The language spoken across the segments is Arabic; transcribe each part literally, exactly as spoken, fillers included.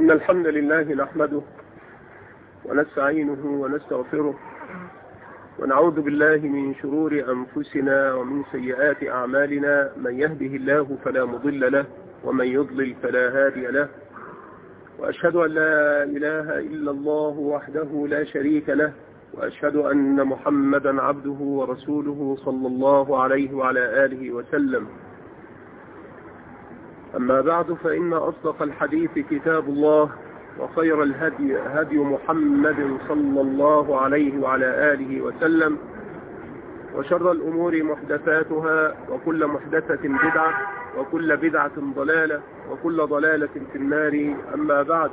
إن الحمد لله نحمده ونستعينه ونستغفره ونعوذ بالله من شرور أنفسنا ومن سيئات أعمالنا. من يهده الله فلا مضل له ومن يضلل فلا هادي له، وأشهد أن لا إله إلا الله وحده لا شريك له، وأشهد أن محمدا عبده ورسوله صلى الله عليه وعلى آله وسلم. أما بعد، فإن أصدق الحديث كتاب الله، وخير الهدي هدي محمد صلى الله عليه وعلى آله وسلم، وشر الأمور محدثاتها، وكل محدثة بدعة، وكل بدعة ضلالة، وكل ضلالة في النار. أما بعد،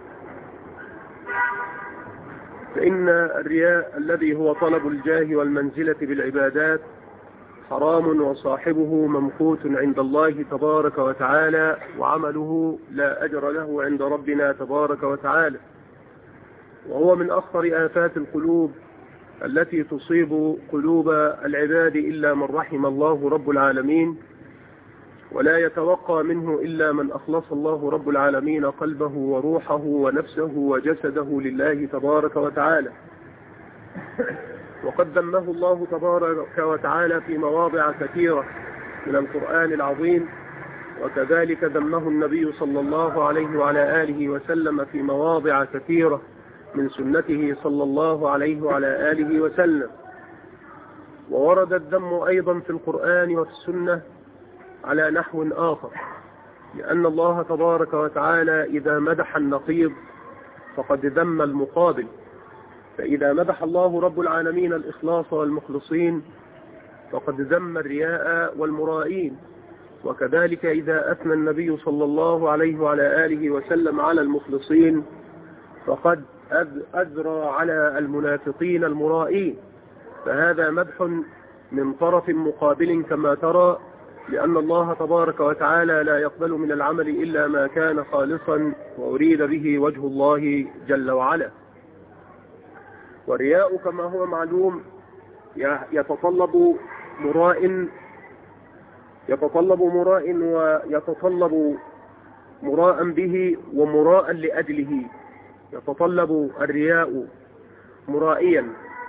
فإن الرياء الذي هو طلب الجاه والمنزلة بالعبادات حرام، وصاحبه ممقوت عند الله تبارك وتعالى، وعمله لا أجر له عند ربنا تبارك وتعالى، وهو من أخطر آفات القلوب التي تصيب قلوب العباد إلا من رحم الله رب العالمين، ولا يتوقى منه إلا من أخلص الله رب العالمين قلبه وروحه ونفسه وجسده لله تبارك وتعالى. وقد ذمه الله تبارك وتعالى في مواضع كثيرة من القرآن العظيم، وكذلك ذمه النبي صلى الله عليه وعلى آله وسلم في مواضع كثيرة من سنته صلى الله عليه وعلى آله وسلم. وورد الذم أيضا في القرآن وفي السنة على نحو آخر، لأن الله تبارك وتعالى إذا مدح النقيض فقد ذم المقابل. فإذا مدح الله رب العالمين الإخلاص والمخلصين فقد ذم الرياء والمرائين، وكذلك إذا أثنى النبي صلى الله عليه وعلى آله وسلم على المخلصين فقد أذرى على المنافقين المرائين. فهذا مدح من طرف مقابل كما ترى، لأن الله تبارك وتعالى لا يقبل من العمل إلا ما كان خالصا وأريد به وجه الله جل وعلا. والرياء كما هو معلوم يتطلب مراء يتطلب مراء ويتطلب مراء به ومراء لأجله. يتطلب الرياء مرائيا،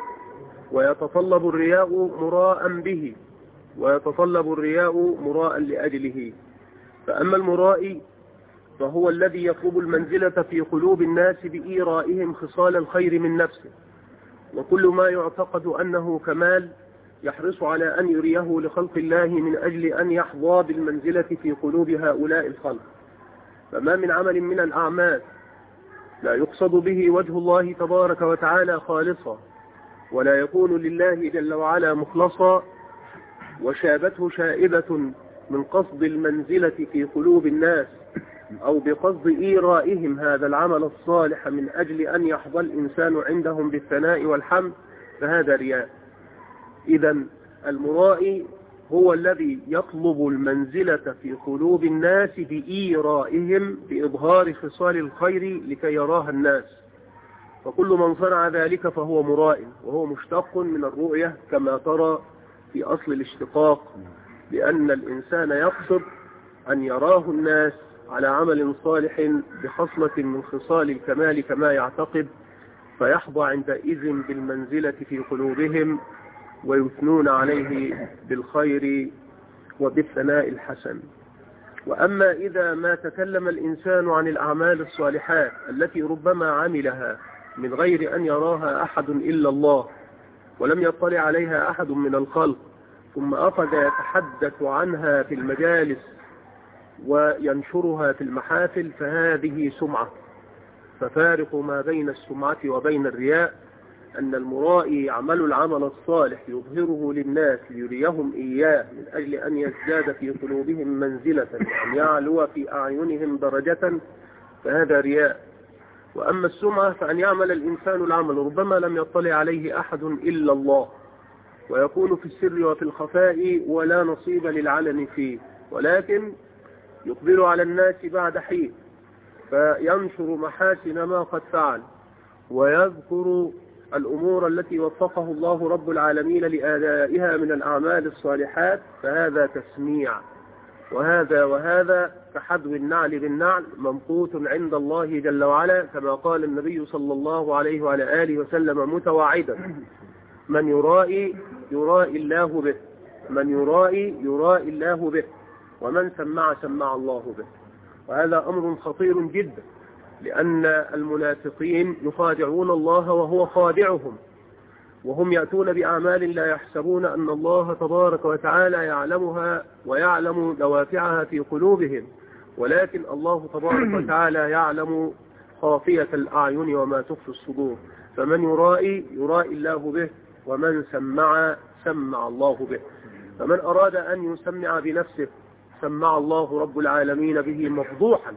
ويتطلب الرياء مراء به، ويتطلب الرياء مراء لأجله. فأما المرائي فهو الذي يطلب المنزلة في قلوب الناس بإيرائهم خصال الخير من نفسه، وكل ما يعتقد أنه كمال يحرص على أن يريه لخلق الله من أجل أن يحظى بالمنزلة في قلوب هؤلاء الخلق. فما من عمل من الأعمال لا يقصد به وجه الله تبارك وتعالى خالصا، ولا يكون لله جل وعلا مخلصا، وشابته شائبة من قصد المنزلة في قلوب الناس أو بقصد إيرائهم هذا العمل الصالح من أجل أن يحظى الإنسان عندهم بالثناء والحمد، فهذا رياء. إذن المرائي هو الذي يطلب المنزلة في قلوب الناس بإيرائهم بإظهار خصال الخير لكي يراها الناس. فكل من صنع ذلك فهو مرائي، وهو مشتق من الرؤية كما ترى في أصل الاشتقاق، لأن الإنسان يقصد أن يراه الناس على عمل صالح بخصلة من خصال الكمال كما يعتقد، فيحظى عندئذ بالمنزلة في قلوبهم ويثنون عليه بالخير وبالثناء الحسن. وأما إذا ما تكلم الإنسان عن الأعمال الصالحات التي ربما عملها من غير أن يراها أحد إلا الله، ولم يطلع عليها أحد من الخلق، ثم أخذ يتحدث عنها في المجالس وينشرها في المحافل، فهذه سمعة. ففارق ما بين السمعة وبين الرياء أن المرائي يعمل العمل الصالح يظهره للناس ليريهم إياه من أجل أن يزداد في قلوبهم منزلة وأن يعلو في أعينهم درجة، فهذا رياء. وأما السمعة فأن يعمل الإنسان العمل ربما لم يطلع عليه أحد إلا الله، ويكون في السر وفي الخفاء ولا نصيب للعلن فيه، ولكن يقبل على الناس بعد حين فينشر محاسن ما قد فعل، ويذكر الأمور التي وفقه الله رب العالمين لآدائها من الأعمال الصالحات، فهذا تسميع. وهذا وهذا كحذو النعل بالنعل ممقوت عند الله جل وعلا، كما قال النبي صلى الله عليه وعلى آله وسلم متواعدا: من يرائي يرائي الله به، من يرائي يرائي الله به، ومن سمع سمع الله به. وهذا أمر خطير جدا، لأن المنافقين يخادعون الله وهو خادعهم، وهم يأتون بأعمال لا يحسبون أن الله تبارك وتعالى يعلمها ويعلم دوافعها في قلوبهم، ولكن الله تبارك وتعالى يعلم خافية الأعين وما تخفي الصدور. فمن يرائي يرائي الله به، ومن سمع سمع الله به. فمن أراد أن يسمع بنفسه سمع الله رب العالمين به مفضوحا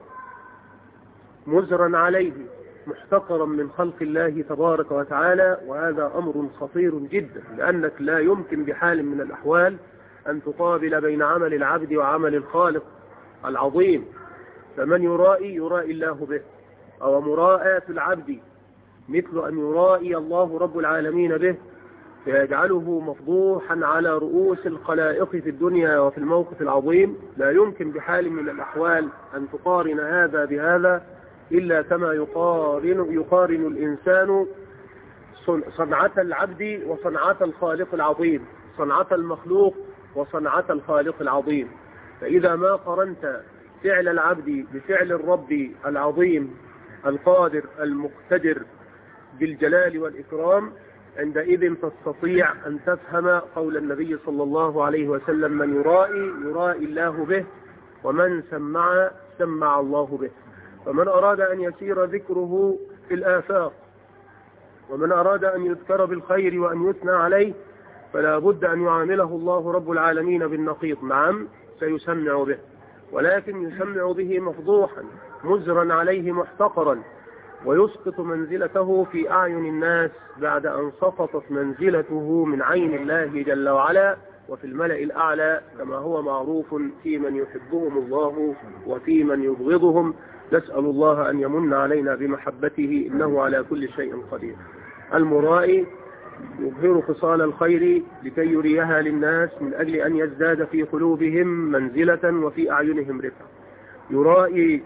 مزرا عليه محتقرا من خلق الله تبارك وتعالى. وهذا أمر خطير جدا، لأنك لا يمكن بحال من الأحوال أن تقابل بين عمل العبد وعمل الخالق العظيم. فمن يرائي يرائي الله به، أو مراءة العبد مثل أن يرائي الله رب العالمين به فيجعله مفضوحا على رؤوس الخلائق في الدنيا وفي الموقف العظيم. لا يمكن بحال من الأحوال أن تقارن هذا بهذا، إلا كما يقارن, يقارن الإنسان صنعة العبد وصنعة الخالق العظيم، صنعة المخلوق وصنعة الخالق العظيم. فإذا ما قارنت فعل العبد بفعل الرب العظيم القادر المقتدر بالجلال والإكرام، عندئذ تستطيع أن تفهم قول النبي صلى الله عليه وسلم: من يرائي يرائي الله به، ومن سمع سمع الله به. فمن أراد أن يسير ذكره في الآفاق، ومن أراد أن يذكر بالخير وأن يثنى عليه، فلا بد أن يعامله الله رب العالمين بالنقيض. نعم سيسمع به، ولكن يسمع به مفضوحا مزرا عليه محتقرا، ويسقط منزلته في أعين الناس بعد أن سقطت منزلته من عين الله جل وعلا وفي الملأ الأعلى، كما هو معروف في من يحبهم الله وفي من يبغضهم. نسأل الله أن يمن علينا بمحبته، إنه على كل شيء قدير. المرائي يظهر خصال الخير لكي يريها للناس من أجل أن يزداد في قلوبهم منزلة وفي أعينهم رفعة. يرائي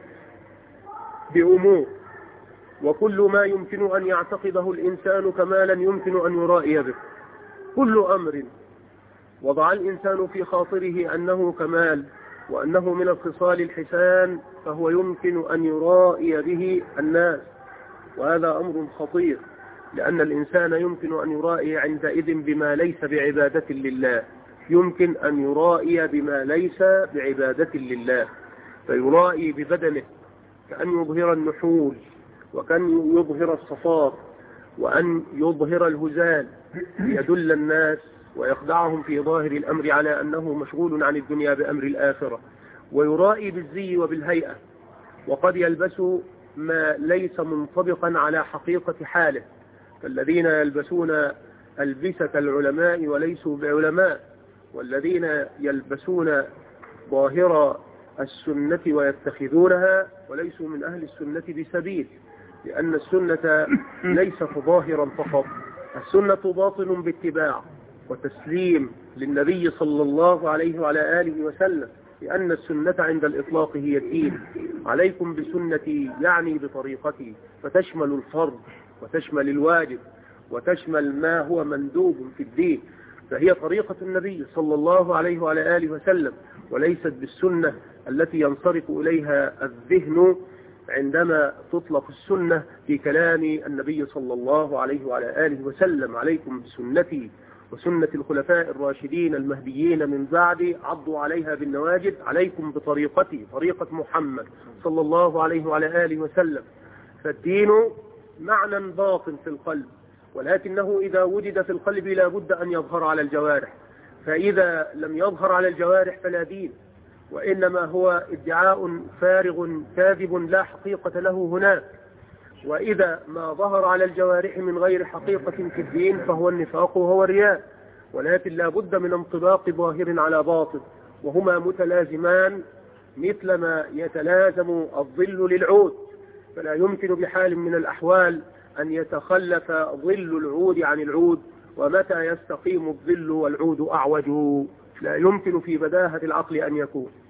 بأمور، وكل ما يمكن أن يعتقده الإنسان كمالا يمكن أن يرائي به. كل أمر وضع الإنسان في خاطره أنه كمال وأنه من الخصال الحسان، فهو يمكن أن يرائي به الناس. وهذا أمر خطير، لأن الإنسان يمكن أن يرائي عندئذ بما ليس بعبادة لله، يمكن أن يرائي بما ليس بعبادة لله، فيرائي ببدنه كأن يظهر النحول، وكان يظهر الصفار، وأن يظهر الهزال ليدل الناس ويخدعهم في ظاهر الأمر على أنه مشغول عن الدنيا بأمر الآخرة. ويرائي بالزي وبالهيئة، وقد يلبس ما ليس منطبقا على حقيقة حاله، فالذين يلبسون ألبسة العلماء وليسوا بعلماء، والذين يلبسون ظاهر السنة ويتخذونها وليسوا من أهل السنة بسبيل، لأن السنة ليست ظاهرا فقط، السنة باطن باتباع وتسليم للنبي صلى الله عليه وعلى آله وسلم، لأن السنة عند الإطلاق هي الدين. عليكم بسنتي يعني بطريقتي، فتشمل الفرض وتشمل الواجب وتشمل ما هو مندوب في الدين، فهي طريقة النبي صلى الله عليه وعلى آله وسلم، وليست بالسنة التي ينصرف إليها الذهن عندما تطلق السنة في كلام النبي صلى الله عليه وعلى آله وسلم. عليكم بسنتي وسنة الخلفاء الراشدين المهديين من بعد، عضوا عليها بالنواجذ. عليكم بطريقتي، طريقة محمد صلى الله عليه وعلى آله وسلم. فالدين معنى باطن في القلب، ولكنه إذا وجد في القلب لا بد أن يظهر على الجوارح، فإذا لم يظهر على الجوارح فلا دين، وإنما هو ادعاء فارغ كاذب لا حقيقة له هناك. وإذا ما ظهر على الجوارح من غير حقيقة في الدين فهو النفاق وهو الرياء، ولكن لا بد من انطباق ظاهر على باطن، وهما متلازمان مثلما يتلازم الظل للعود، فلا يمكن بحال من الأحوال أن يتخلف ظل العود عن العود. ومتى يستقيم الظل والعود أعوج؟ لا يمكن في بداهة العقل أن يكون.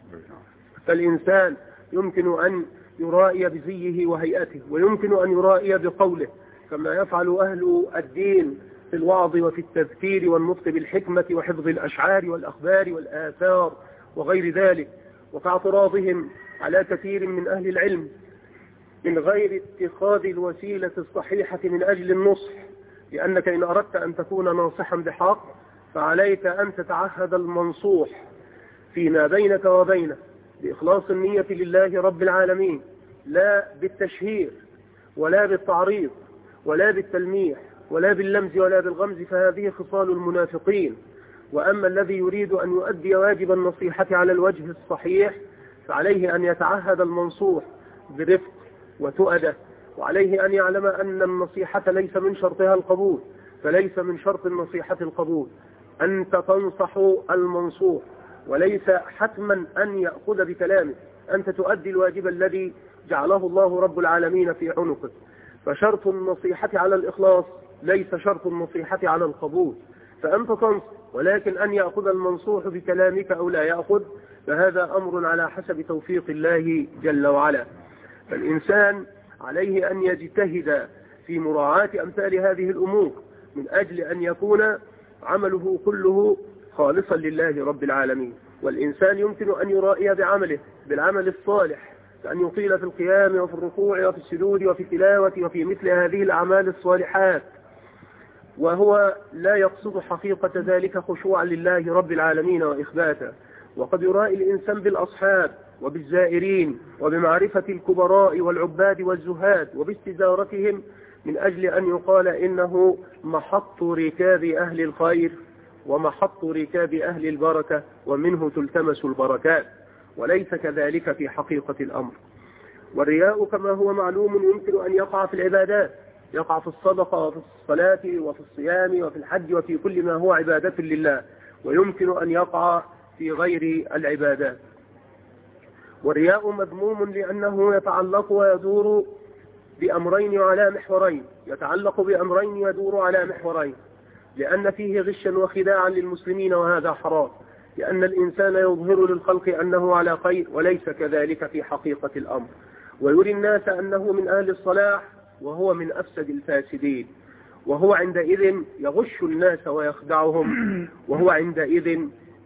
فالإنسان يمكن أن يرائي بزيه وهيئته، ويمكن أن يرائي بقوله كما يفعل أهل الدين في الوعظ وفي التذكير والنطق بالحكمة وحفظ الأشعار والأخبار والآثار وغير ذلك، وفي اعتراضهم على كثير من أهل العلم من غير اتخاذ الوسيلة الصحيحة من أجل النصح، لأنك إن أردت أن تكون ناصحا بحق فعليك أن تتعهد المنصوح فيما بينك وبينه بإخلاص النية لله رب العالمين، لا بالتشهير ولا بالتعريض ولا بالتلميح ولا باللمز ولا بالغمز، فهذه خصال المنافقين. وأما الذي يريد أن يؤدي واجب النصيحة على الوجه الصحيح فعليه أن يتعهد المنصوح برفق وتؤدة، وعليه أن يعلم أن النصيحة ليس من شرطها القبول، فليس من شرط النصيحة القبول. أنت تنصح المنصوح وليس حتما أن يأخذ بكلامه، أنت تؤدي الواجب الذي جعله الله رب العالمين في عنقك. فشرط النصيحة على الإخلاص ليس شرط النصيحة على القبول، فأنت تنصح، ولكن أن يأخذ المنصوح بكلامك أو لا يأخذ فهذا أمر على حسب توفيق الله جل وعلا. فالإنسان عليه أن يجتهد في مراعاة أمثال هذه الأمور من أجل أن يكون عمله كله خالصا لله رب العالمين. والإنسان يمكن أن يرائي بعمله بالعمل الصالح، كأن يطيل في القيام وفي الركوع وفي السجود وفي التلاوة وفي مثل هذه الأعمال الصالحات، وهو لا يقصد حقيقة ذلك خشوعا لله رب العالمين وإخباتا. وقد يرائي الإنسان بالأصحاب وبالزائرين وبمعرفة الكبراء والعباد والزهاد وباستزارتهم من أجل أن يقال إنه محط ركاب أهل الخير ومحط ركاب أهل البركة ومنه تلتمس البركات، وليس كذلك في حقيقة الأمر. والرياء كما هو معلوم يمكن أن يقع في العبادات، يقع في الصدقة وفي الصلاة وفي الصيام وفي الحج وفي كل ما هو عبادة لله، ويمكن أن يقع في غير العبادات. والرياء مذموم لأنه يتعلق ويدور بأمرين على محورين، يتعلق بأمرين يدور على محورين، لأن فيه غشا وخداعا للمسلمين، وهذا حرام، لأن الإنسان يظهر للخلق أنه على خير وليس كذلك في حقيقة الأمر، ويري الناس أنه من أهل الصلاح وهو من أفسد الفاسدين، وهو عندئذ يغش الناس ويخدعهم، وهو عندئذ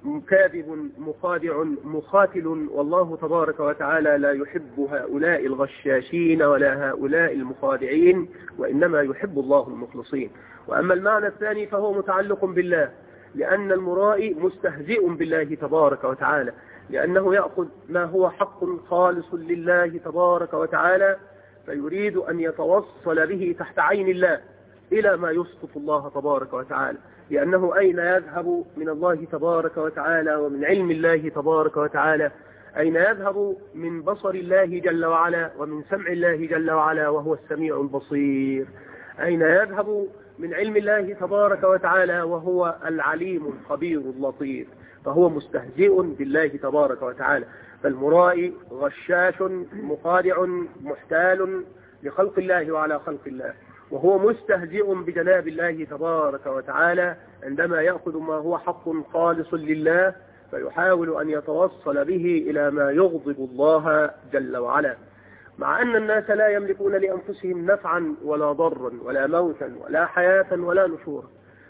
كاذب مخادع مخاتل، والله تبارك وتعالى لا يحب هؤلاء الغشاشين ولا هؤلاء المخادعين، وإنما يحب الله المخلصين. وأما المعنى الثاني فهو متعلق بالله، لأن المرائي مستهزئ بالله تبارك وتعالى، لأنه يأخذ ما هو حق خالص لله تبارك وتعالى فيريد أن يتوصل به تحت عين الله إلى ما يسقط الله تبارك وتعالى، لأنه أين يذهب من الله تبارك وتعالى ومن علم الله تبارك وتعالى؟ أين يذهب من بصر الله جل وعلا ومن سمع الله جل وعلا وهو السميع البصير؟ أين يذهب من علم الله تبارك وتعالى وهو العليم الخبير اللطيف؟ فهو مستهزئ بالله تبارك وتعالى. فالمرائي غشاش مخادع محتال لخلق الله وعلى خلق الله، وهو مستهزئ بجناب الله تبارك وتعالى عندما يأخذ ما هو حق خالص لله فيحاول أن يتوصل به إلى ما يغضب الله جل وعلا، مع أن الناس لا يملكون لأنفسهم نفعا ولا ضرا ولا موتا ولا حياة ولا نشورا.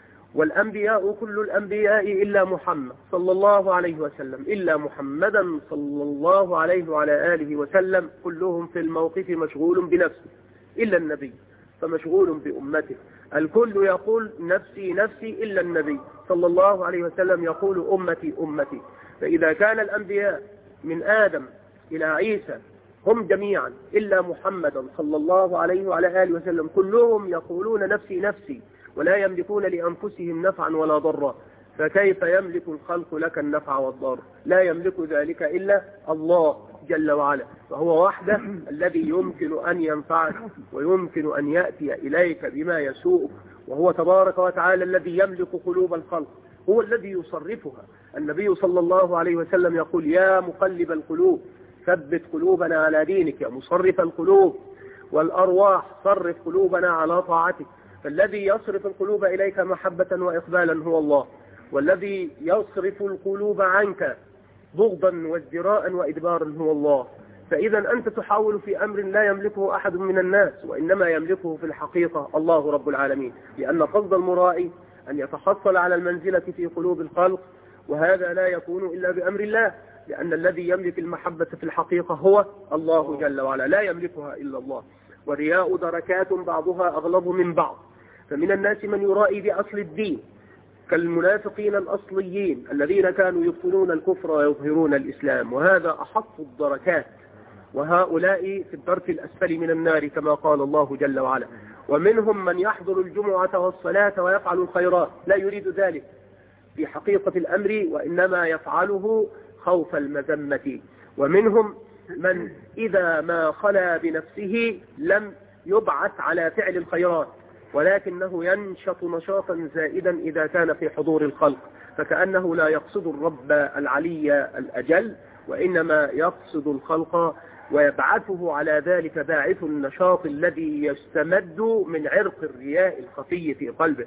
والأنبياء كل الأنبياء إلا محمد صلى الله عليه وسلم، إلا محمدا صلى الله عليه وعلى آله وسلم، كلهم في الموقف مشغول بنفسه إلا النبي فمشغول بأمته. الكل يقول نفسي نفسي إلا النبي صلى الله عليه وسلم يقول أمتي أمتي. فإذا كان الأنبياء من آدم إلى عيسى هم جميعا إلا محمدا صلى الله عليه وعلى آله وسلم كلهم يقولون نفسي نفسي ولا يملكون لأنفسهم نفعا ولا ضرا، فكيف يملك الخلق لك النفع والضر؟ لا يملك ذلك إلا الله جل وعلا، فهو وحده الذي يمكن أن ينفعك ويمكن أن يأتي إليك بما يسوءك، وهو تبارك وتعالى الذي يملك قلوب الخلق، هو الذي يصرفها. النبي صلى الله عليه وسلم يقول يا مقلب القلوب ثبت قلوبنا على دينك، يا مصرف القلوب والأرواح صرف قلوبنا على طاعتك. فالذي يصرف القلوب إليك محبة وإقبالا هو الله، والذي يصرف القلوب عنك بغضا وازدراء وإدبارا هو الله. فإذا أنت تحاول في أمر لا يملكه أحد من الناس، وإنما يملكه في الحقيقة الله رب العالمين، لأن قصد المرائي أن يتحصل على المنزلة في قلوب الخلق، وهذا لا يكون إلا بأمر الله، لأن الذي يملك المحبة في الحقيقة هو الله جل وعلا، لا يملكها إلا الله. والرياء دركات بعضها أغلظ من بعض، فمن الناس من يرائي بأصل الدين كالمنافقين الأصليين الذين كانوا يبطلون الكفر ويظهرون الإسلام، وهذا أحط الدركات، وهؤلاء في الدرك الأسفل من النار كما قال الله جل وعلا. ومنهم من يحضر الجمعة والصلاة ويفعل الخيرات، لا يريد ذلك في حقيقة الأمر، وإنما يفعله خوف المذمة. ومنهم من إذا ما خلا بنفسه لم يبعث على فعل الخيرات، ولكنه ينشط نشاطا زائدا إذا كان في حضور الخلق، فكأنه لا يقصد الرب العلي الأجل، وإنما يقصد الخلق، ويبعثه على ذلك باعث النشاط الذي يستمد من عرق الرياء الخفي في قلبه.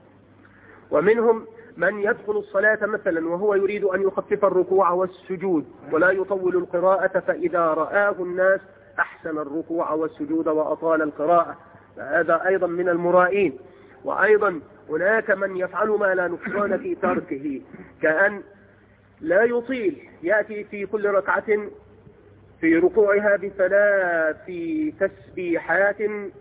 ومنهم من يدخل الصلاة مثلا وهو يريد أن يخفف الركوع والسجود ولا يطول القراءة، فإذا رآه الناس أحسن الركوع والسجود وأطال القراءة، فهذا أيضا من المرائين. وأيضا هناك من يفعل ما لا نقصان في تركه، كأن لا يطيل، يأتي في كل ركعة في ركوعها بثلاث تسبيحات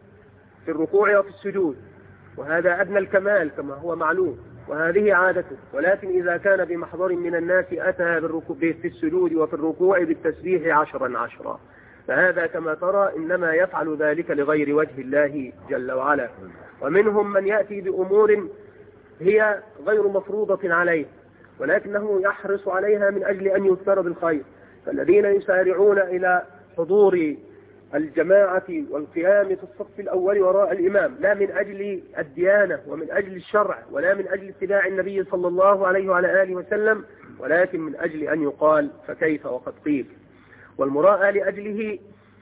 في الركوع وفي السجود، وهذا أدنى الكمال كما هو معلوم، وهذه عادته. ولكن إذا كان بمحضر من الناس أتى في السجود وفي الركوع بالتسبيح عشرا عشرا، فهذا كما ترى إنما يفعل ذلك لغير وجه الله جل وعلا. ومنهم من يأتي بأمور هي غير مفروضة عليه، ولكنه يحرص عليها من أجل أن يذكر بالخير، فالذين يسارعون إلى حضور الجماعة والقيام في الصف الأول وراء الإمام لا من أجل الديانة ومن أجل الشرع ولا من أجل اتباع النبي صلى الله عليه وعلى آله وسلم، ولكن من أجل أن يقال فكيف وقد قيل. والمراءة لأجله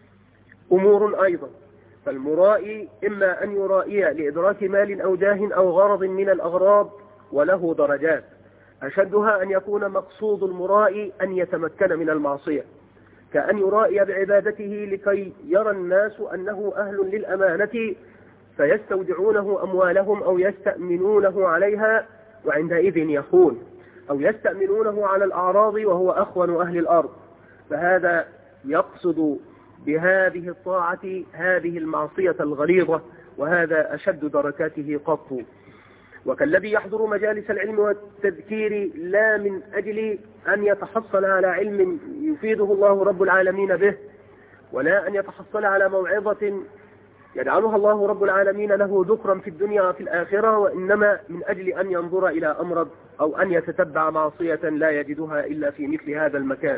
أمور أيضا، فالمرائي إما أن يرائي لإدراك مال أو جاه أو غرض من الأغراض، وله درجات. أشدها أن يكون مقصود المرائي أن يتمكن من المعصية، كأن يرائي بعبادته لكي يرى الناس أنه أهل للأمانة فيستودعونه أموالهم أو يستأمنونه عليها وعندئذ يخون، أو يستأمنونه على الأعراض وهو أخون أهل الأرض، فهذا يقصد بهذه الطاعة هذه المعصية الغليظة، وهذا أشد دركاته قط. وكالذي يحضر مجالس العلم والتذكير لا من أجل أن يتحصل على علم يفيده الله رب العالمين به، ولا أن يتحصل على موعظة يجعلها الله رب العالمين له ذكرا في الدنيا وفي الآخرة، وإنما من أجل أن ينظر إلى أمرض أو أن يتتبع معصية لا يجدها إلا في مثل هذا المكان.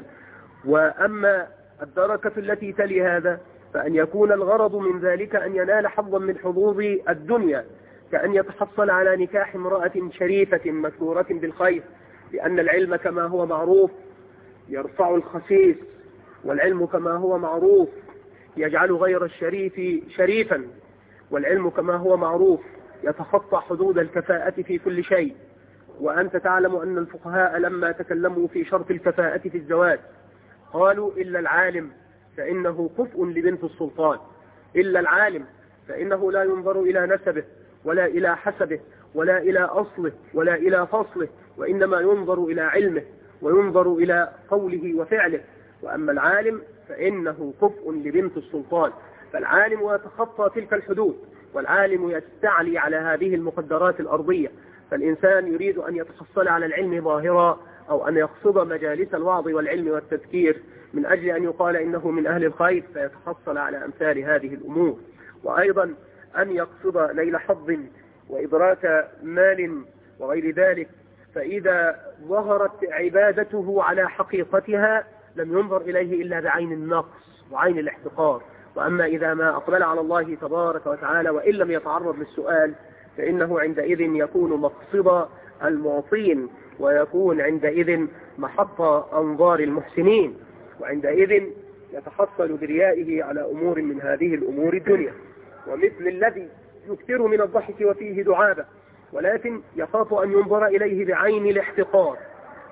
وأما الدركة التي تلي هذا فأن يكون الغرض من ذلك أن ينال حظا من حظوظ الدنيا، كأن يتحصل على نكاح امرأة شريفة مكثورة بالخير، لأن العلم كما هو معروف يرفع الخسيس، والعلم كما هو معروف يجعل غير الشريف شريفا، والعلم كما هو معروف يتخطى حدود الكفاءة في كل شيء. وأنت تعلم أن الفقهاء لما تكلموا في شرط الكفاءة في الزواج قالوا إلا العالم فإنه كفء لبنت السلطان، إلا العالم فإنه لا ينظر إلى نسبه ولا إلى حسبه ولا إلى أصله ولا إلى فصله، وإنما ينظر إلى علمه وينظر إلى قوله وفعله. وأما العالم فإنه كفء لبنت السلطان، فالعالم يتخطى تلك الحدود، والعالم يستعلي على هذه المقدرات الأرضية. فالإنسان يريد أن يتحصل على العلم ظاهرا، أو أن يقصد مجالس الوعظ والعلم والتذكير من أجل أن يقال إنه من أهل الخير فيتحصل على أمثال هذه الأمور. وأيضا أن يقصد نيل حظ وإدراك مال وغير ذلك، فإذا ظهرت عبادته على حقيقتها لم ينظر إليه إلا بعين النقص وعين الاحتقار. وأما إذا ما أقبل على الله تبارك وتعالى وإن لم يتعرض للسؤال فإنه عندئذ يكون مقصد المعطين، ويكون عندئذ محط أنظار المحسنين، وعندئذ يتحصل بريائه على أمور من هذه الأمور الدنيا. ومثل الذي يكثر من الضحك وفيه دعابة، ولكن يخاف أن ينظر إليه بعين الاحتقار،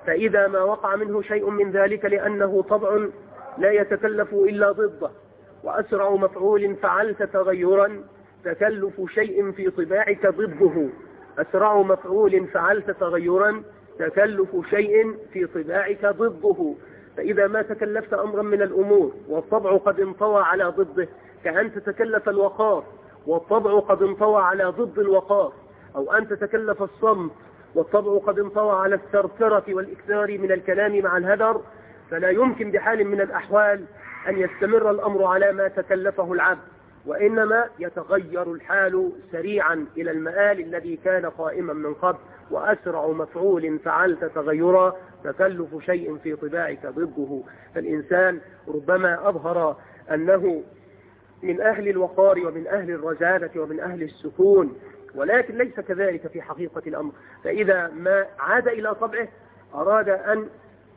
فإذا ما وقع منه شيء من ذلك لأنه طبع لا يتكلف إلا ضده، وأسرع مفعول فعلت تغيرا تكلف شيء في طباعك ضده. أسرع مفعول فعلت تغيرا تكلف شيء في طباعك ضده. فإذا ما تكلفت أمرا من الأمور والطبع قد انطوى على ضده، كأن تتكلف الوقار والطبع قد انطوى على ضد الوقار، أو أن تتكلف الصمت والطبع قد انطوى على الثرثرة والإكثار من الكلام مع الهدر، فلا يمكن بحال من الأحوال أن يستمر الأمر على ما تكلفه العبد، وإنما يتغير الحال سريعا إلى المآل الذي كان قائما من قبل. وأسرع مفعول فعلت تغيرا تكلف شيء في طباعك ضده. فالإنسان ربما أظهر أنه من أهل الوقار ومن أهل الرزانة ومن أهل السكون، ولكن ليس كذلك في حقيقة الأمر. فإذا ما عاد إلى طبعه أراد أن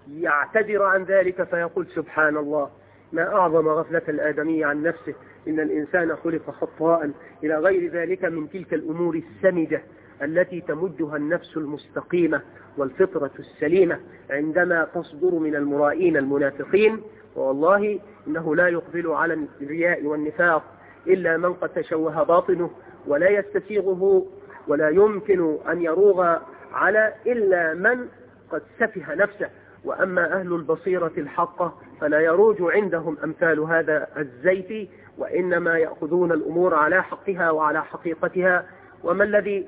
يعتذر عن ذلك فيقول سبحان الله، ما أعظم غفلة الآدمي عن نفسه، إن الإنسان خلق خطاء، إلى غير ذلك من تلك الأمور السمجة التي تمدها النفس المستقيمة والفطرة السليمة عندما تصدر من المرائين المنافقين. والله إنه لا يقبل على الرياء والنفاق إلا من قد تشوه باطنه ولا يستسيغه، ولا يمكن أن يروغ على إلا من قد سفه نفسه. وأما أهل البصيرة الحقة فلا يروج عندهم أمثال هذا الزيت، وإنما يأخذون الأمور على حقها وعلى حقيقتها. وما الذي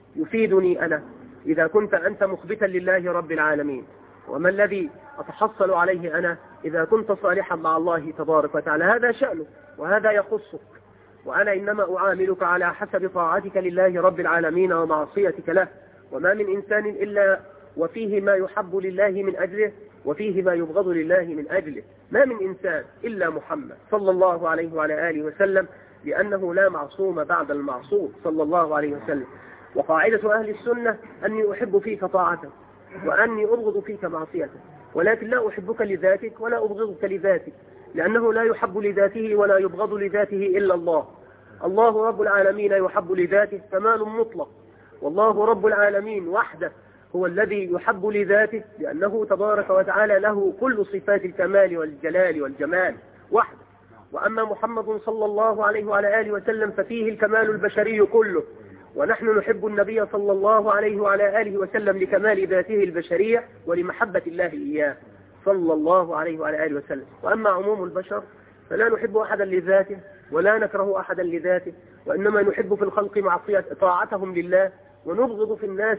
يفيدني أنا إذا كنت أنت مخبتا لله رب العالمين؟ وما الذي أتحصل عليه أنا إذا كنت صالحا مع الله تبارك وتعالى؟ هذا شأنه وهذا يخصك، وأنا إنما أعاملك على حسب طاعتك لله رب العالمين ومعصيتك له. وما من إنسان إلا وفيه ما يحب لله من أجله وفيه ما يبغض لله من أجله. ما من إنسان إلا محمد صلى الله عليه وعلى آله وسلم، لأنه لا معصوم بعد المعصوم صلى الله عليه وسلم. وقاعدة أهل السنة أني أحب فيك طاعتك وأني أبغض فيك معصيتك، ولكن لا أحبك لذاتك ولا أبغضك لذاتك، لأنه لا يحب لذاته ولا يبغض لذاته إلا الله. الله رب العالمين يحب لذاته كمال مطلق، والله رب العالمين وحده هو الذي يحب لذاته، لأنه تبارك وتعالى له كل صفات الكمال والجلال والجمال وحده. وأما محمد صلى الله عليه وعلى آله وسلم ففيه الكمال البشري كله، ونحن نحب النبي صلى الله عليه وعلى آله وسلم لكمال ذاته البشرية ولمحبة الله إياه صلى الله عليه وعلى آله وسلم. وأما عموم البشر فلا نحب أحدا لذاته ولا نكره أحدا لذاته، وإنما نحب في الخلق معصية طاعتهم لله، ونبغض في الناس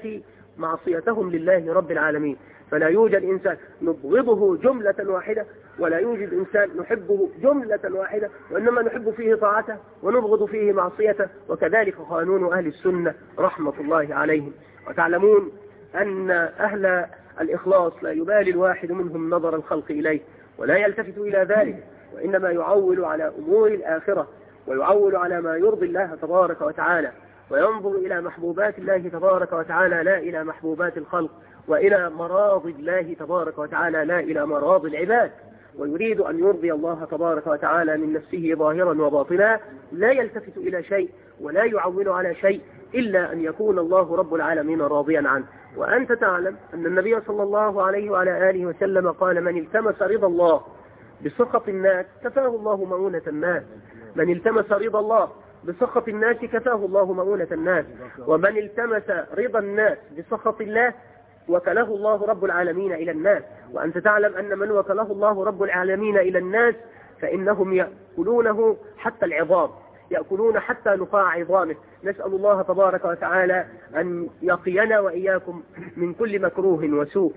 معصيتهم لله رب العالمين. فلا يوجد إنسان نبغضه جملة واحدة ولا يوجد إنسان نحبه جملة واحدة، وإنما نحب فيه طاعته ونبغض فيه معصيته. وكذلك قانون أهل السنة رحمة الله عليهم. وتعلمون أن أهل الإخلاص لا يبالي الواحد منهم نظر الخلق إليه ولا يلتفت إلى ذلك، وإنما يعول على أمور الآخرة ويعول على ما يرضي الله تبارك وتعالى، وينظر إلى محبوبات الله تبارك وتعالى لا إلى محبوبات الخلق، وإلى مراضي الله تبارك وتعالى لا إلى مراضي العباد. ويريد أن يرضي الله تبارك وتعالى من نفسه ظاهرا وباطنا، لا يلتفت إلى شيء ولا يعول على شيء إلا أن يكون الله رب العالمين راضيا عنه. وأنت تعلم أن النبي صلى الله عليه وعلى آله وسلم قال: من التمس رضا الله بسخط الناس كفاه الله مؤونة الناس. من التمس رضا الله بسخط الناس كفاه الله مؤونة الناس. ومن التمس رضا الناس بسخط الله وكله الله رب العالمين إلى الناس. وأنت تعلم أن من وكله الله رب العالمين إلى الناس فإنهم يأكلونه حتى العظام، يأكلون حتى نقاع عظامه. نسأل الله تبارك وتعالى أن يقينا وإياكم من كل مكروه وسوء.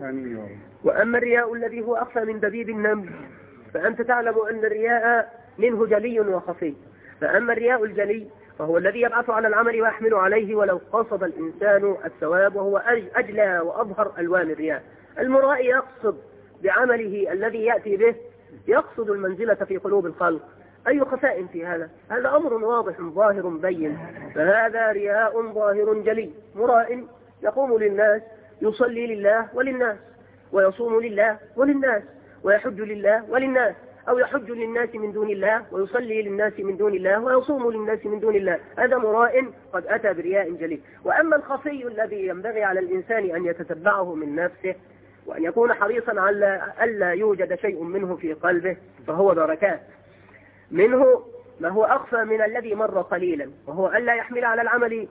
وأما الرياء الذي هو أخفى من دبيب النمل فأنت تعلم أن الرياء منه جلي وخفي. فأما الرياء الجلي فهو الذي يبعث على العمل ويحمل عليه ولو قصد الإنسان الثواب، وهو أجلى وأظهر ألوان الرياء. المرائي يقصد بعمله الذي يأتي به يقصد المنزلة في قلوب الخلق. أي خفاء في هذا؟ هذا أمر واضح ظاهر بين. فهذا رياء ظاهر جلي. مراء يقوم للناس يصلي لله وللناس، ويصوم لله وللناس، ويحج لله وللناس، أو يحج للناس من دون الله ويصلي للناس من دون الله ويصوم للناس من دون الله. هذا مراء قد أتى برياء جلي. وأما الخفي الذي ينبغي على الإنسان أن يتتبعه من نفسه وأن يكون حريصا على ألا يوجد شيء منه في قلبه، فهو دركات. منه ما هو أخفى من الذي مر قليلا، وهو ألا يحمل على العمل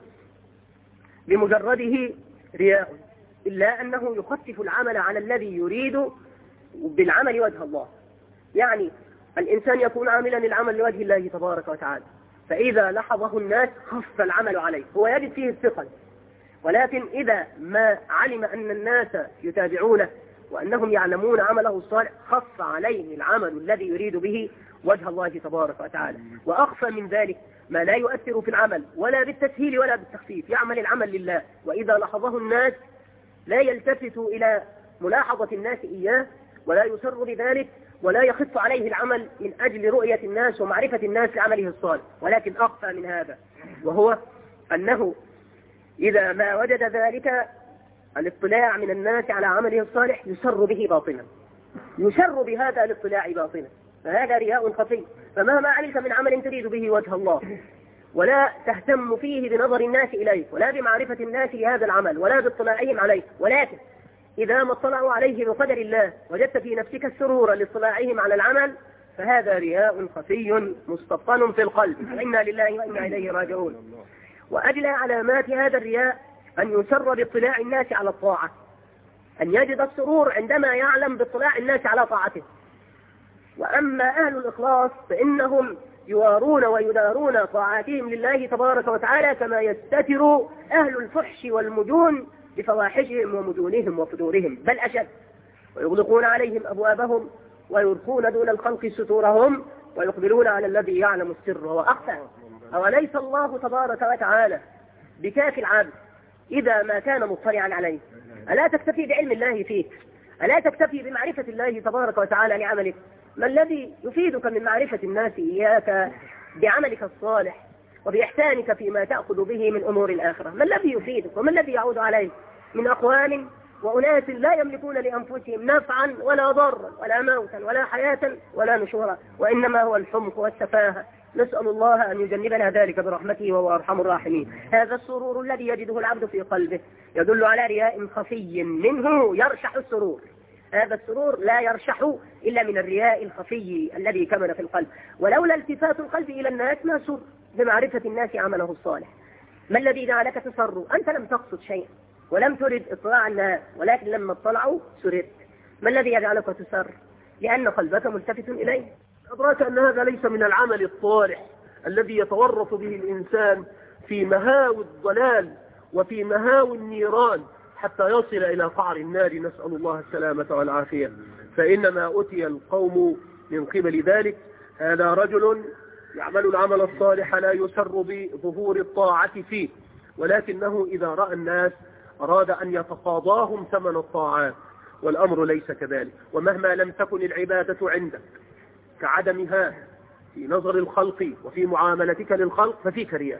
بمجرده رياء، إلا أنه يخفف العمل على الذي يريد بالعمل وجه الله. يعني الإنسان يكون عاملا العمل لوجه الله تبارك وتعالى، فإذا لحظه الناس خف العمل عليه، هو يجد فيه الثقل. ولكن إذا ما علم أن الناس يتابعونه وأنهم يعلمون عمله الصالح، خف عليه العمل الذي يريد به وجه الله تبارك وتعالى. وأخفى من ذلك ما لا يؤثر في العمل ولا بالتسهيل ولا بالتخفيف، يعمل العمل لله، وإذا لحظه الناس لا يلتفت إلى ملاحظة الناس إياه ولا يسر بذلك ولا يخف عليه العمل من أجل رؤية الناس ومعرفة الناس لعمله الصالح، ولكن أخفى من هذا، وهو أنه إذا ما وجد ذلك الاطلاع من الناس على عمله الصالح يسر به باطنا، يسر بهذا الاطلاع باطنا، فهذا رياء خفي. فمهما عملت من عمل تريد به وجه الله ولا تهتم فيه بنظر الناس إليك ولا بمعرفة الناس لهذا العمل ولا باطلاعهم عليك، ولكن إذا ما اطلعوا عليه بقدر الله وجدت في نفسك السرور لاطلاعهم على العمل، فهذا رياء خفي مستبطن في القلب، وإنا لله وإنا إليه راجعون. وأجل علامات هذا الرياء أن يسر باطلاع الناس على الطاعة، أن يجد السرور عندما يعلم باطلاع الناس على طاعته. وأما أهل الإخلاص فإنهم يوارون ويدارون طاعاتهم لله تبارك وتعالى كما يستتر أهل الفحش والمجون بفواحشهم ومجونهم وفجورهم، بل أشد، ويغلقون عليهم أبوابهم ويرخون دون الخلق ستورهم ويقبلون على الذي يعلم السر وأخفى. أوليس الله تبارك وتعالى بكاف العبد إذا ما كان مطلعا عليه؟ ألا تكتفي بعلم الله فيك؟ ألا تكتفي بمعرفة الله تبارك وتعالى لعملك؟ ما الذي يفيدك من معرفة الناس إياك بعملك الصالح وبإحسانك فيما تأخذ به من أمور الآخرة؟ ما الذي يفيدك وما الذي يعود عليك من أقوام وأناس لا يملكون لأنفسهم نفعا ولا ضرا ولا موتا ولا حياة ولا نشورا، وإنما هو الحمق والسفاهة. نسأل الله أن يجنبنا ذلك برحمته وهو أرحم الراحمين. هذا السرور الذي يجده العبد في قلبه يدل على رياء خفي منه يرشح السرور. هذا السرور لا يرشح إلا من الرياء الخفي الذي كمن في القلب. ولولا التفات القلب إلى الناس ما سر بمعرفة الناس عمله الصالح. ما الذي جعلك تسر؟ أنت لم تقصد شيء ولم ترد اطلاع الناس، ولكن لما اطلعوا سررت. ما الذي يجعلك تسر؟ لأن قلبك ملتفت إليه. أدراك أن هذا ليس من العمل الصالح الذي يتورط به الإنسان في مهاو الضلال وفي مهاو النيران حتى يصل إلى قعر النار، نسأل الله السلامة والعافية. فإنما أتي القوم من قبل ذلك، هذا رجل يعمل العمل الصالح لا يسر بظهور الطاعة فيه، ولكنه إذا رأى الناس أراد أن يتقاضاهم ثمن الطاعات، والأمر ليس كذلك. ومهما لم تكن العبادة عندك كعدمها في نظر الخلق وفي معاملتك للخلق ففيك رياء.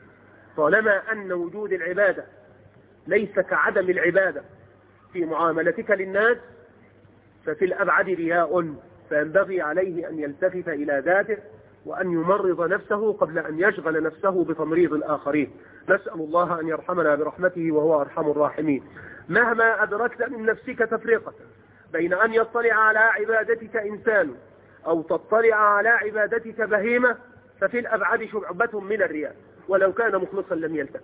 طالما أن وجود العبادة ليس كعدم العبادة في معاملتك للناس ففي الأبعد رياء، فينبغي عليه أن يلتفت إلى ذاته وأن يمرض نفسه قبل أن يشغل نفسه بتمريض الآخرين. نسأل الله أن يرحمنا برحمته وهو أرحم الراحمين. مهما أدركت من نفسك تفرقة بين أن يطلع على عبادتك إنسان أو تطلع على عبادتك بهيمة ففي الأبعد شعبة من الرياء، ولو كان مخلصا لم يلتفت.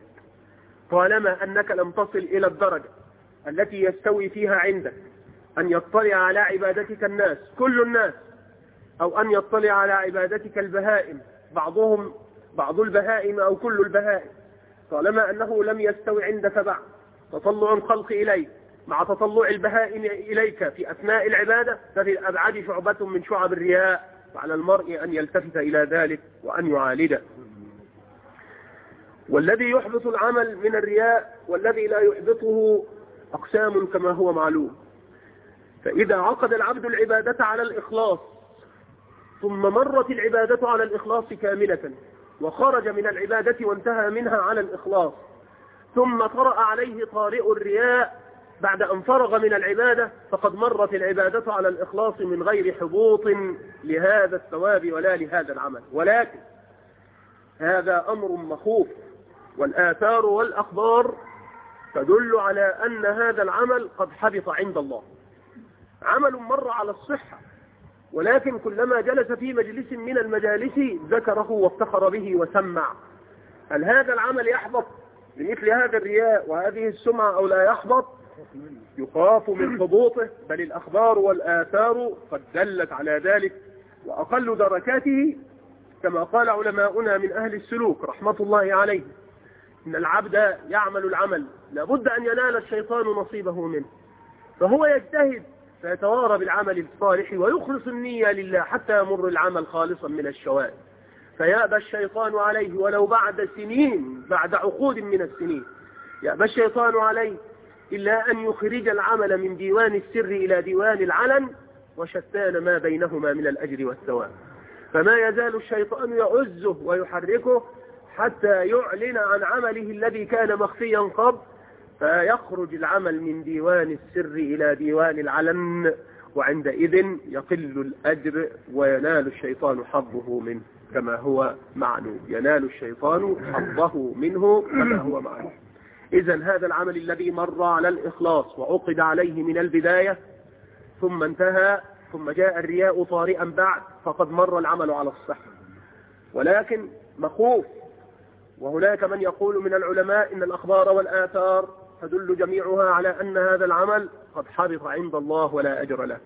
طالما أنك لم تصل إلى الدرجة التي يستوي فيها عندك أن يطلع على عبادتك الناس كل الناس، أو أن يطلع على عبادتك البهائم بعضهم بعض البهائم أو كل البهائم، طالما أنه لم يستوي عندك بعد تطلع الخلق إليك مع تطلع البهائم إليك في أثناء العبادة ففي الأبعد شعبة من شعب الرياء، وعلى المرء أن يلتفت إلى ذلك وأن يعالجه. والذي يحبط العمل من الرياء والذي لا يحبطه أقسام كما هو معلوم. فإذا عقد العبد العبادة على الإخلاص ثم مرت العبادة على الإخلاص كاملة وخرج من العبادة وانتهى منها على الإخلاص، ثم طرأ عليه طارئ الرياء بعد أن فرغ من العبادة، فقد مرت العبادة على الإخلاص من غير حبوط لهذا الثواب ولا لهذا العمل. ولكن هذا أمر مخوف، والآثار والأخبار تدل على أن هذا العمل قد حبط عند الله. عمل مر على الصحة، ولكن كلما جلس في مجلس من المجالس ذكره وافتخر به وسمع. هل هذا العمل يحبط بمثل هذا الرياء وهذه السمعة أو لا يحبط؟ يخاف من حبوطه، بل الأخبار والآثار قد دلت على ذلك. وأقل دركاته كما قال علماؤنا من أهل السلوك رحمة الله عليه، إن العبد يعمل العمل لابد أن ينال الشيطان نصيبه منه، فهو يجتهد فيتوارى بالعمل الصالح ويخلص النية لله حتى يمر العمل خالصا من الشوائب، فيأبى الشيطان عليه ولو بعد سنين، بعد عقود من السنين، يأبى الشيطان عليه إلا أن يخرج العمل من ديوان السر إلى ديوان العلن، وشتان ما بينهما من الأجر والثواب. فما يزال الشيطان يعزه ويحركه حتى يعلن عن عمله الذي كان مخفيا قبل، فيخرج العمل من ديوان السر إلى ديوان العلن، وعندئذ يقل الأجر وينال الشيطان حظه منه كما هو معلوم، ينال الشيطان حظه منه كما هو معلوم. إذن هذا العمل الذي مر على الإخلاص وعقد عليه من البداية ثم انتهى ثم جاء الرياء طارئا بعد، فقد مر العمل على الصحة، ولكن مخوف. وهناك من يقول من العلماء إن الأخبار والآثار تدل جميعها على أن هذا العمل قد حبط عند الله ولا أجر له.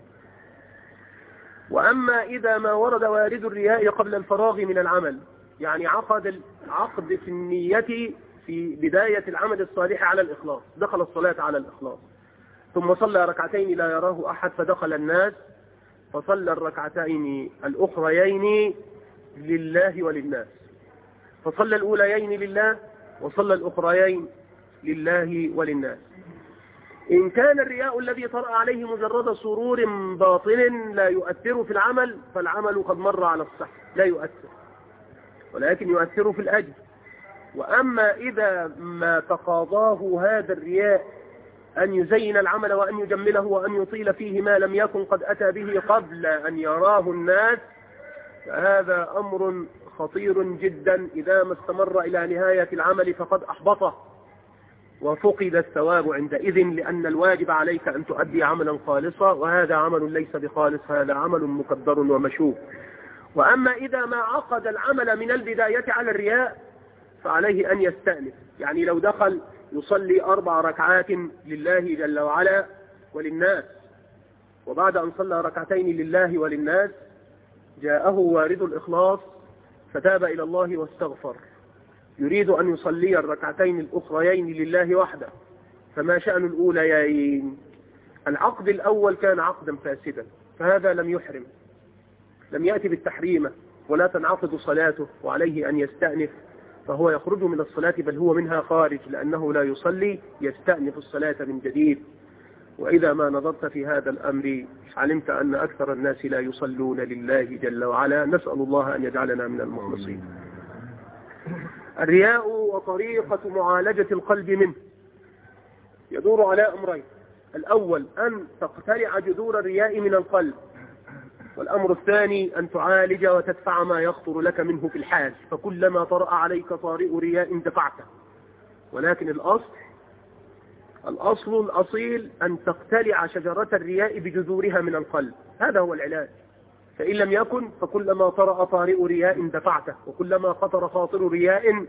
وأما إذا ما ورد وارد الرياء قبل الفراغ من العمل، يعني عقد عقد في النية في بداية العمل الصالح على الإخلاص، دخل الصلاة على الإخلاص ثم صلى ركعتين لا يراه أحد فدخل الناس فصلى الركعتين الأخريين لله وللناس، فصلى الأوليين لله وصلى الأخريين لله وللناس. إن كان الرياء الذي طرأ عليه مجرد سرور باطن لا يؤثر في العمل، فالعمل قد مر على الصحة لا يؤثر، ولكن يؤثر في الأجر. وأما إذا ما تقاضاه هذا الرياء أن يزين العمل وأن يجمله وأن يطيل فيه ما لم يكن قد أتى به قبل أن يراه الناس، فهذا أمر خطير جدا. إذا ما استمر إلى نهاية العمل فقد أحبطه وفقد الثواب عندئذ، لأن الواجب عليك أن تؤدي عملا خالصا، وهذا عمل ليس بخالص، هذا عمل مكدر ومشوب. وأما إذا ما عقد العمل من البداية على الرياء فعليه أن يستأنف، يعني لو دخل يصلي أربع ركعات لله جل وعلا وللناس، وبعد أن صلى ركعتين لله وللناس جاءه وارد الإخلاص فتاب إلى الله واستغفر، يريد أن يصلي الركعتين الأخريين لله وحده، فما شأن الأوليين؟ العقد الأول كان عقدا فاسدا، فهذا لم يحرم، لم يأتي بالتحريمة ولا تنعقد صلاته، وعليه أن يستأنف، فهو يخرج من الصلاة بل هو منها خارج، لأنه لا يصلي، يستأنف الصلاة من جديد. وإذا ما نظرت في هذا الأمر علمت أن أكثر الناس لا يصلون لله جل وعلا، نسأل الله أن يجعلنا من المخلصين. الرياء وطريقة معالجة القلب منه يدور على أمرين: الأول أن تقتلع جذور الرياء من القلب، والأمر الثاني أن تعالج وتدفع ما يخطر لك منه في الحال، فكلما طرأ عليك طارئ رياء دفعته. ولكن الأصل الأصل الأصيل أن تقتلع شجرة الرياء بجذورها من القلب، هذا هو العلاج. فإن لم يكن فكلما طرأ طارئ رياء دفعته، وكلما خطر خاطر رياء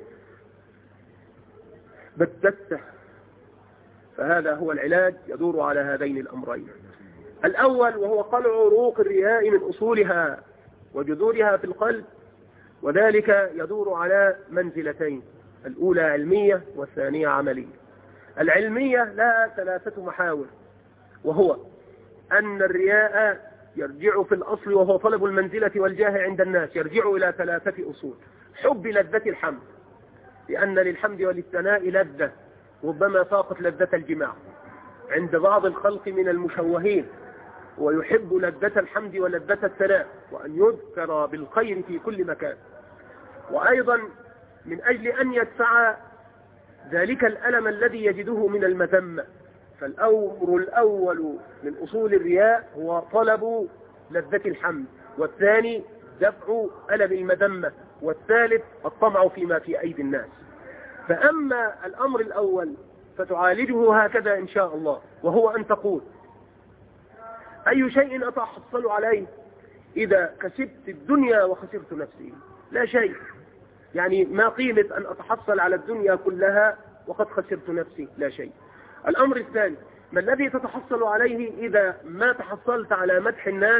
بددته، فهذا هو العلاج يدور على هذين الأمرين. الأول وهو قلع عروق الرياء من أصولها وجذورها في القلب، وذلك يدور على منزلتين: الأولى علمية والثانية عملية. العلمية لها ثلاثة محاور، وهو أن الرياء يرجع في الأصل وهو طلب المنزلة والجاه عند الناس، يرجع إلى ثلاثة أصول: حب لذة الحمد، لأن للحمد وللثناء لذة ربما فاقت لذة الجماع عند بعض الخلق من المشوهين، ويحب لذة الحمد ولذة الثناء وأن يذكر بالخير في كل مكان. وأيضا من أجل أن يدفع ذلك الألم الذي يجده من المذمة، فالأمر الأول من أصول الرياء هو طلب لذة الحمد، والثاني دفع ألم المذمة، والثالث الطمع فيما في أيدي الناس. فأما الأمر الأول فتعالجه هكذا إن شاء الله، وهو أن تقول: أي شيء أتحصل عليه إذا كسبت الدنيا وخسرت نفسي؟ لا شيء. يعني ما قيمة أن أتحصل على الدنيا كلها وقد خسرت نفسي؟ لا شيء. الأمر الثاني، ما الذي تتحصل عليه إذا ما تحصلت على مدح الناس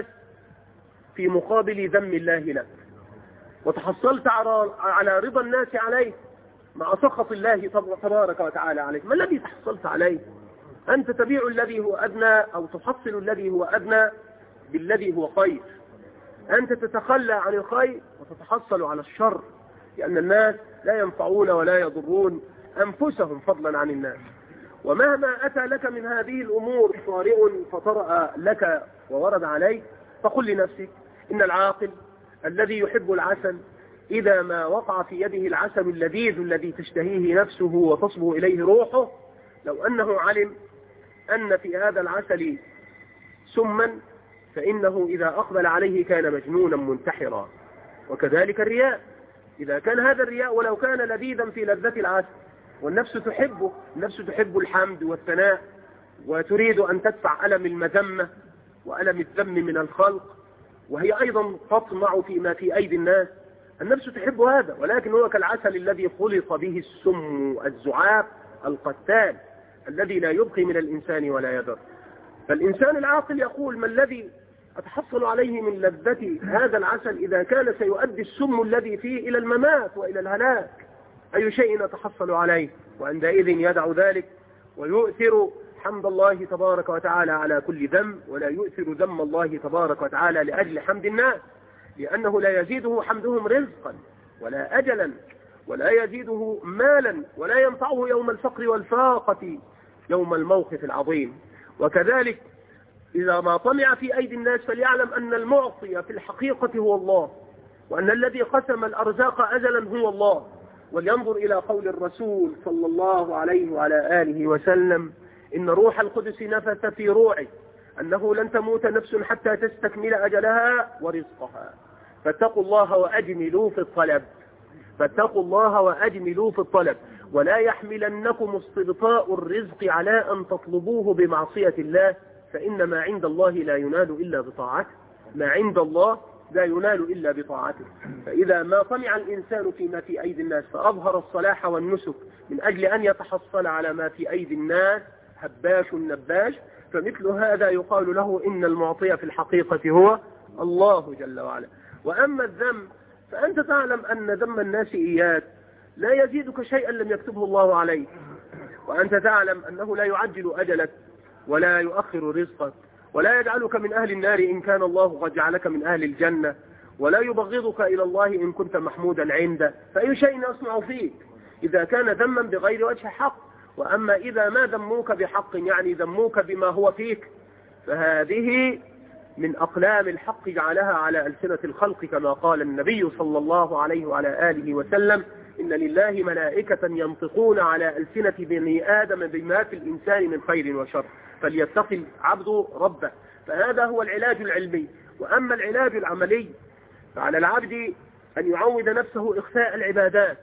في مقابل ذم الله لك، وتحصلت على رضا الناس عليك مع سخط الله تبارك وتعالى عليك؟ ما الذي تحصلت عليه؟ أنت تبيع الذي هو أدنى أو تحصل الذي هو أدنى بالذي هو خير. أنت تتخلى عن الخير وتتحصل على الشر، لأن الناس لا ينفعون ولا يضرون أنفسهم فضلا عن الناس. ومهما أتى لك من هذه الأمور طارئ فطرأ لك وورد عليك، فقل لنفسك إن العاقل الذي يحب العسل إذا ما وقع في يده العسل اللذيذ الذي تشتهيه نفسه وتصبو إليه روحه، لو أنه علم أن في هذا العسل سما فإنه إذا أقبل عليه كان مجنونا منتحرا. وكذلك الرياء، إذا كان هذا الرياء ولو كان لذيذا في لذة العسل والنفس تحبه، النفس تحب الحمد والثناء وتريد أن تدفع ألم المذمة وألم الذم من الخلق، وهي أيضا تطمع فيما في أيدي الناس، النفس تحب هذا، ولكن هو كالعسل الذي خلط به السم الزعاف القتال الذي لا يبقي من الإنسان ولا يذر. فالإنسان العاقل يقول: ما الذي أتحصل عليه من لذة هذا العسل إذا كان سيؤدي السم الذي فيه إلى الممات وإلى الهلاك؟ أي شيء أتحصل عليه؟ وعندئذ يدع ذلك ويؤثر حمد الله تبارك وتعالى على كل ذنب، ولا يؤثر ذم الله تبارك وتعالى لأجل حمد الناس، لأنه لا يزيده حمدهم رزقا ولا أجلا ولا يزيده مالا ولا ينفعه يوم الفقر والفاقة يوم الموقف العظيم. وكذلك إذا ما طمع في أيدي الناس فليعلم أن المعطي في الحقيقة هو الله، وأن الذي قسم الأرزاق أجلا هو الله. ولينظر إلى قول الرسول صلى الله عليه وعلى آله وسلم: إن روح القدس نفث في روعي أنه لن تموت نفس حتى تستكمل أجلها ورزقها، فاتقوا الله وأجملوا في الطلب فاتقوا الله وأجملوا في الطلب ولا يحملنكم استبطاء الرزق على أن تطلبوه بمعصية الله، فإن ما عند الله لا ينال إلا بطاعته ما عند الله لا ينال إلا بطاعته. فإذا ما طمع الإنسان فيما في أيدي الناس فأظهر الصلاح والنسك من أجل أن يتحصل على ما في أيدي الناس هباش نباش، فمثل هذا يقال له إن المعطي في الحقيقة هو الله جل وعلا. وأما الذم فأنت تعلم أن ذم الناس إياك لا يزيدك شيئا لم يكتبه الله عليك، وأنت تعلم أنه لا يعجل أجلك ولا يؤخر رزقك ولا يجعلك من أهل النار إن كان الله قد جعلك من أهل الجنة، ولا يبغضك إلى الله إن كنت محمودا عنده. فأي شيء يصنع فيك إذا كان ذما بغير وجه حق. وأما إذا ما ذموك بحق، يعني ذموك بما هو فيك، فهذه من أقلام الحق جعلها على ألسنة الخلق، كما قال النبي صلى الله عليه وعلى آله وسلم: إن لله ملائكة ينطقون على ألسنة بني آدم بما في الإنسان من خير وشر، فليتق العبد ربه. فهذا هو العلاج العلمي. وأما العلاج العملي فعلى العبد أن يعود نفسه إخفاء العبادات،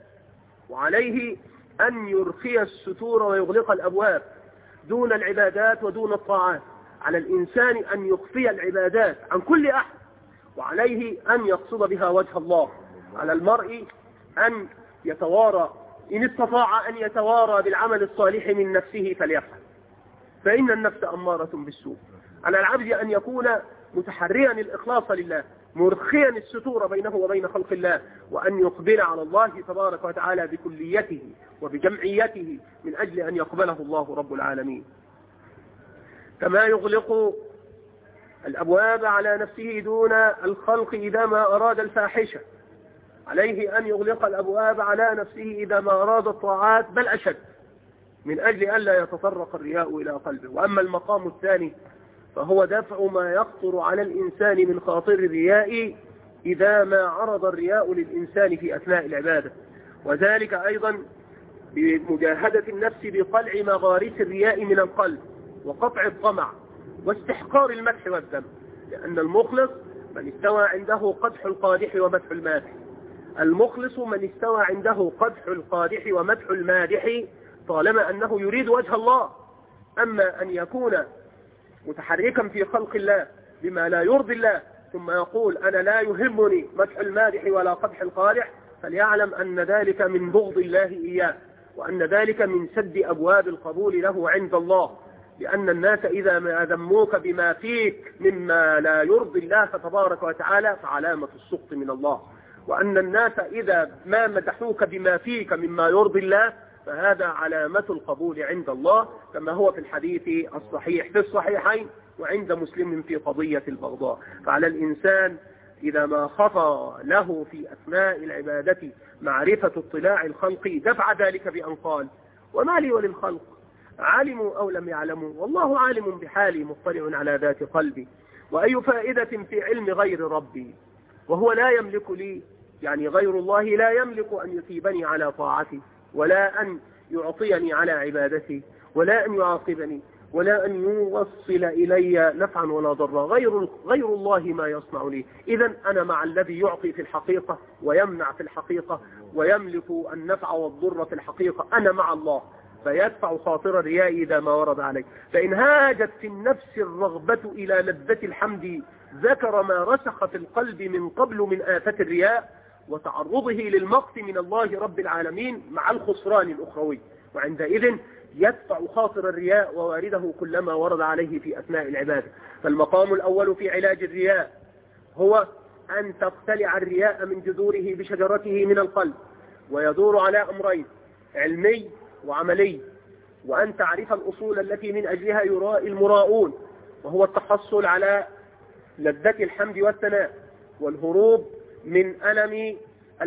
وعليه أن يرخي الستور ويغلق الأبواب دون العبادات ودون الطاعات. على الإنسان أن يخفي العبادات عن كل أحد، وعليه أن يقصد بها وجه الله. على المرء أن يتوارى إن استطاع أن يتوارى بالعمل الصالح من نفسه فليفعل، فإن النفس أمارة بالسوء. على العبد أن يكون متحريا الإخلاص لله، مرخيا الستور بينه وبين خلق الله، وأن يقبل على الله تبارك وتعالى بكليته وبجمعيته من أجل أن يقبله الله رب العالمين. كما يغلق الأبواب على نفسه دون الخلق إذا ما أراد الفاحشة، عليه أن يغلق الأبواب على نفسه إذا ما أراد الطاعات، بل أشد، من أجل أن لا يتطرق الرياء إلى قلبه. وأما المقام الثاني فهو دفع ما يخطر على الإنسان من خاطر الرياء إذا ما عرض الرياء للإنسان في أثناء العبادة، وذلك أيضا بمجاهدة النفس بقلع مغارس الرياء من القلب وقطع الطمع واستحقار المدح والذم. لأن المخلص من استوى عنده قدح القادح ومدح المادح. المخلص من استوى عنده قدح القادح ومدح المادح طالما أنه يريد وجه الله. أما أن يكون متحركا في خلق الله بما لا يرضي الله ثم يقول أنا لا يهمني مدح المادح ولا قدح القادح، فليعلم أن ذلك من بغض الله إياه، وأن ذلك من سد أبواب القبول له عند الله، لأن الناس إذا ما ذموك بما فيك مما لا يرضي الله تبارك وتعالى فعلامة السخط من الله، وأن الناس إذا ما مدحوك بما فيك مما يرضي الله فهذا علامة القبول عند الله، كما هو في الحديث الصحيح في الصحيحين وعند مسلم في قضية البغضاء. فعلى الإنسان إذا ما خطر له في أثناء العبادة معرفة اطلاع الخلق دفع ذلك بأن قال وما لي وللخلق علموا أو لم يعلموا والله عالم بحالي مطلع على ذات قلبي، وأي فائدة في علم غير ربي وهو لا يملك لي، يعني غير الله لا يملك أن يثيبني على طاعتي ولا أن يعطيني على عبادتي ولا أن يعاقبني ولا أن يوصل إلي نفعا ولا ضرا، غير غير الله ما يصنع لي. إذا أنا مع الذي يعطي في الحقيقة ويمنع في الحقيقة ويملك النفع والضر في الحقيقة، أنا مع الله، فيدفع خاطر الرياء إذا ما ورد عليه. فإن هاجت في النفس الرغبة إلى لذة الحمد ذكر ما رسخ في القلب من قبل من آفة الرياء وتعرضه للمقت من الله رب العالمين مع الخسران الأخروي، وعندئذ يدفع خاطر الرياء ووارده كلما ورد عليه في أثناء العبادة. فالمقام الأول في علاج الرياء هو أن تقتلع الرياء من جذوره بشجرته من القلب، ويدور على أمرين علمي وعملي، وأن تعرف الأصول التي من أجلها يرائي المراؤون، وهو التحصل على لذة الحمد والثناء والهروب من ألم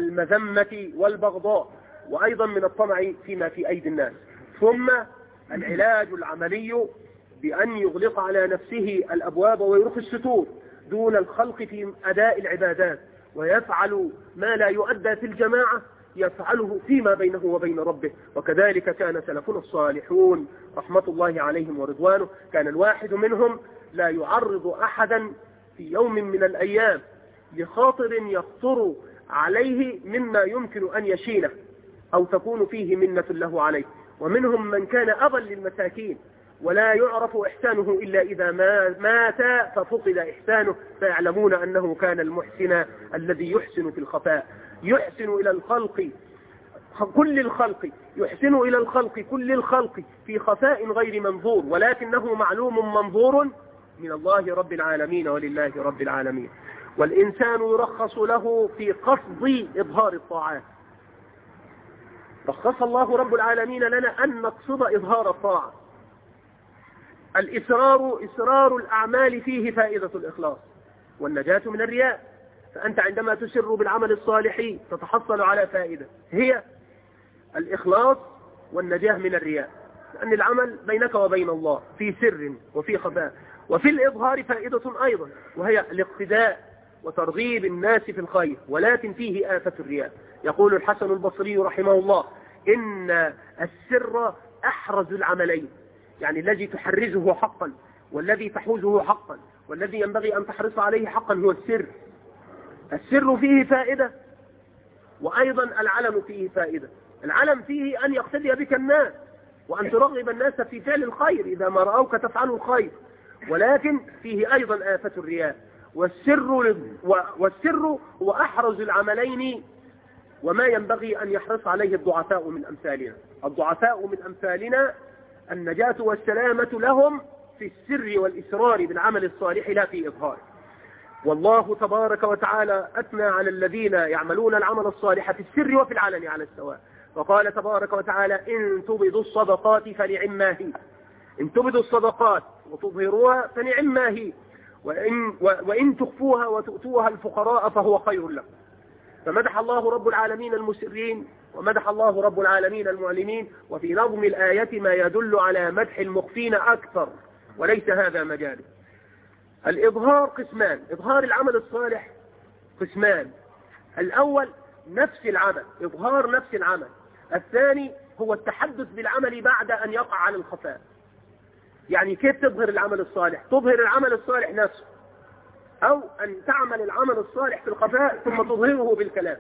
المذمة والبغضاء، وأيضا من الطمع فيما في أيدي الناس. ثم العلاج العملي بأن يغلق على نفسه الأبواب ويرخي الستور دون الخلق في أداء العبادات، ويفعل ما لا يؤدى في الجماعة يفعله فيما بينه وبين ربه. وكذلك كان سلفنا الصالحون رحمة الله عليهم ورضوانه، كان الواحد منهم لا يعرض أحدا في يوم من الأيام لخاطر يخطر عليه مما يمكن أن يشينه أو تكون فيه منة له عليه. ومنهم من كان أبا للمساكين ولا يعرف إحسانه إلا إذا ما مات ففقد إحسانه، فيعلمون أنه كان المحسن الذي يحسن في الخفاء، يحسن إلى الخلق كل الخلق، يحسن إلى الخلق كل الخلق في خفاء غير منظور، ولكنه معلوم منظور من الله رب العالمين ولله رب العالمين. والإنسان يرخص له في قصد إظهار الطاعات، رخص الله رب العالمين لنا أن نقصد إظهار الطاعة. الإسرار إسرار الأعمال فيه فائدة الإخلاص والنجاة من الرياء، فأنت عندما تسر بالعمل الصالح تتحصل على فائدة هي الإخلاص والنجاة من الرياء، لأن العمل بينك وبين الله في سر وفي خفاء. وفي الإظهار فائدة أيضا وهي الاقتداء وترغيب الناس في الخير، ولكن فيه آفة الرياء. يقول الحسن البصري رحمه الله إن السر أحرز العملين، يعني الذي تحرزه حقا والذي تحوزه حقا والذي ينبغي أن تحرص عليه حقا هو السر. السر فيه فائدة وأيضا العلم فيه فائدة. العلم فيه أن يقتدي بك الناس وأن ترغب الناس في فعل الخير إذا ما رأوك تفعل الخير، ولكن فيه أيضا آفة الرياء. والسر والسر هو أحرز العملين وما ينبغي أن يحرص عليه الضعفاء من أمثالنا. الضعفاء من أمثالنا النجاة والسلامة لهم في السر والإسرار بالعمل الصالح لا في إظهاره. والله تبارك وتعالى أثنى على الذين يعملون العمل الصالح في السر وفي العلن على السواء، وقال تبارك وتعالى إن تبدوا الصدقات فنعما هي، إن تبدوا الصدقات وتظهروها فنعما هي، وإن, وإن تخفوها وتؤتوها الفقراء فهو خير لكم. فمدح الله رب العالمين المسرين ومدح الله رب العالمين المعلمين، وفي نظم الآية ما يدل على مدح المخفين أكثر، وليس هذا مجاله. الإظهار قسمان، إظهار العمل الصالح قسمان، الأول نفس العمل، إظهار نفس العمل. الثاني هو التحدث بالعمل بعد أن يقع على الخفاء. يعني كيف تظهر العمل الصالح؟ تظهر العمل الصالح نفسه، أو أن تعمل العمل الصالح في الخفاء ثم تظهره بالكلام.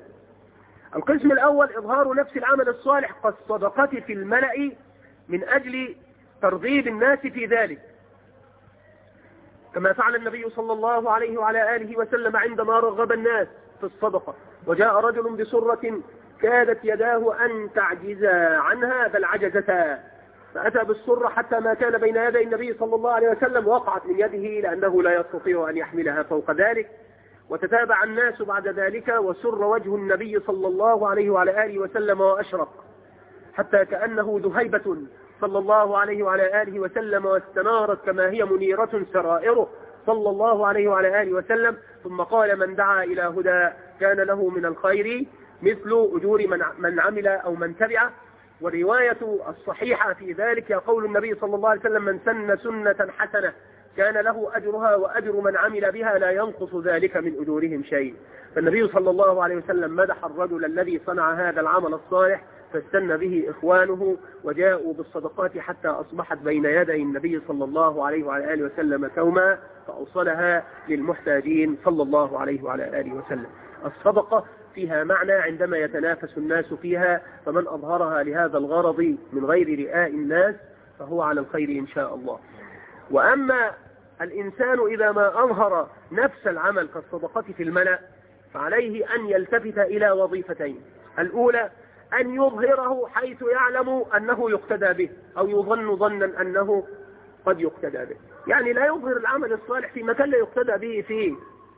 القسم الأول إظهار نفس العمل الصالح كالصدقة في الملأ من أجل ترغيب الناس في ذلك، كما فعل النبي صلى الله عليه وعلى آله وسلم عندما رغب الناس في الصدقة، وجاء رجل بسرة كادت يداه أن تعجزا عنها بل عجزتا، فأتى بالسرة حتى ما كان بين يدي النبي صلى الله عليه وسلم وقعت من يده لأنه لا يستطيع أن يحملها فوق ذلك. وتتابع الناس بعد ذلك وسر وجه النبي صلى الله عليه وعلى آله وسلم وأشرق حتى كأنه ذهيبة صلى الله عليه وعلى آله وسلم، واستنارت كما هي منيرة سرائره صلى الله عليه وعلى آله وسلم. ثم قال: من دعا إلى هدى كان له من الخير مثل أجور من من عمل أو من تبعه. والرواية الصحيحة في ذلك يقول النبي صلى الله عليه وسلم: من سن سنة حسنة كان له أجرها وأجر من عمل بها لا ينقص ذلك من أجورهم شيء. فالنبي صلى الله عليه وسلم مدح الرجل الذي صنع هذا العمل الصالح فاستنى به إخوانه وجاءوا بالصدقات حتى أصبحت بين يدي النبي صلى الله عليه وعلى آله وسلم كوما، فأوصلها للمحتاجين صلى الله عليه وعلى آله وسلم. الصدقة فيها معنى عندما يتنافس الناس فيها، فمن أظهرها لهذا الغرض من غير رئاء الناس فهو على الخير إن شاء الله. وأما الإنسان إذا ما أظهر نفس العمل كالصدقة في الملأ فعليه أن يلتفت إلى وظيفتين: الأولى أن يظهره حيث يعلم أنه يقتدى به أو يظن ظنا أنه قد يقتدى به، يعني لا يظهر العمل الصالح في مكان لا يقتدى به فيه.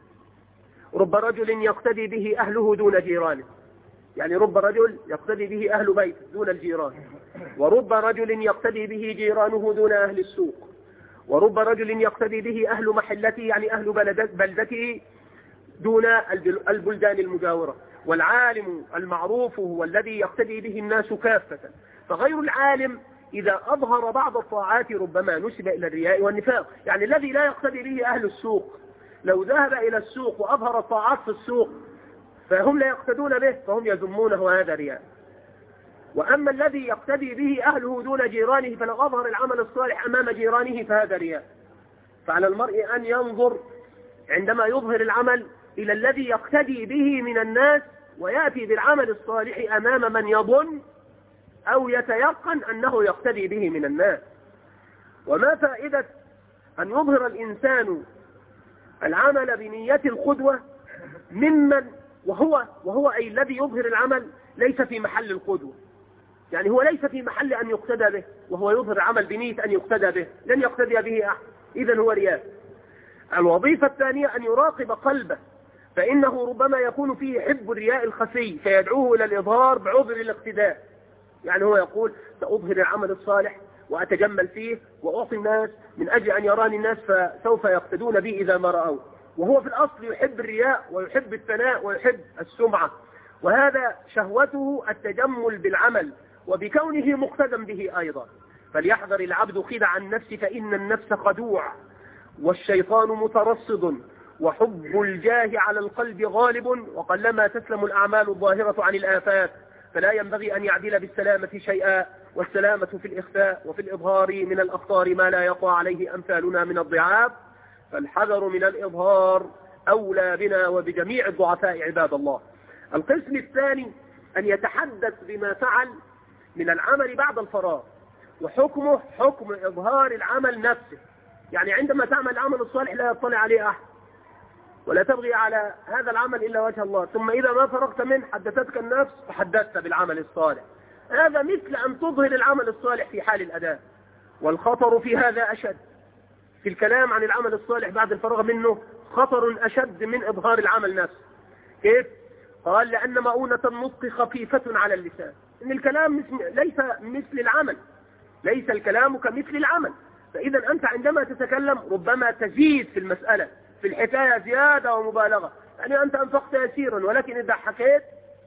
رب رجل يقتدي به أهله دون جيرانه، يعني رب رجل يقتدي به أهل بيت دون الجيران، ورب رجل يقتدي به جيرانه دون أهل السوق، ورب رجل يقتدي به أهل محلته يعني أهل بلدته دون البلدان المجاورة. والعالم المعروف هو الذي يقتدي به الناس كافة. فغير العالم إذا أظهر بعض الطاعات ربما نسب إلى الرياء والنفاق، يعني الذي لا يقتدي به أهل السوق لو ذهب إلى السوق وأظهر الطاعات في السوق فهم لا يقتدون به فهم يذمونه هذا رياء. وأما الذي يقتدي به أهله دون جيرانه فلو أظهر العمل الصالح أمام جيرانه فهذا رياء. فعلى المرء أن ينظر عندما يظهر العمل إلى الذي يقتدي به من الناس ويأتي بالعمل الصالح أمام من يظن أو يتيقن أنه يقتدي به من الناس. وما فائدة أن يظهر الإنسان العمل بنية القدوة ممن وهو وهو أي الذي يظهر العمل ليس في محل القدوة، يعني هو ليس في محل أن يقتدى به وهو يظهر العمل بنية أن يقتدى به، لن يقتدي به أحد، إذن هو رياء. الوظيفة الثانية أن يراقب قلبه، فإنه ربما يكون فيه حب الرياء الخفي فيدعوه إلى الإظهار بعذر الاقتداء، يعني هو يقول سأظهر العمل الصالح وأتجمل فيه وأعطي الناس من أجل أن يراني الناس فسوف يقتدون بي إذا ما رأوا، وهو في الأصل يحب الرياء ويحب الثناء ويحب السمعة، وهذا شهوته التجمل بالعمل وبكونه مقتدى به أيضا. فليحذر العبد خدع النفس فإن النفس خدوع والشيطان مترصد وحب الجاه على القلب غالب، وقلما تسلم الأعمال الظاهرة عن الآفات، فلا ينبغي أن يعدل بالسلامة شيئا، والسلامة في الإخفاء وفي الإظهار من الأخطار ما لا يقع عليه أمثالنا من الضعاف، فالحذر من الإظهار أولى بنا وبجميع الضعفاء عباد الله. القسم الثاني أن يتحدث بما فعل من العمل بعد الفراغ، وحكمه حكم إظهار العمل نفسه، يعني عندما تعمل العمل الصالح لا يطلع عليه أحد ولا تبغي على هذا العمل إلا وجه الله، ثم إذا ما فرغت منه حدثتك النفس فحدثت بالعمل الصالح، هذا مثل أن تظهر العمل الصالح في حال الأداء. والخطر في هذا أشد، في الكلام عن العمل الصالح بعد الفراغ منه خطر أشد من إظهار العمل نفسه. كيف؟ قال لأن مؤونة النطق خفيفة على اللسان، إن الكلام ليس مثل العمل، ليس الكلام كمثل العمل، فإذا أنت عندما تتكلم ربما تزيد في المسألة، في الحكاية زيادة ومبالغة، يعني أنت أنفقت يسيرا ولكن إذا حكيت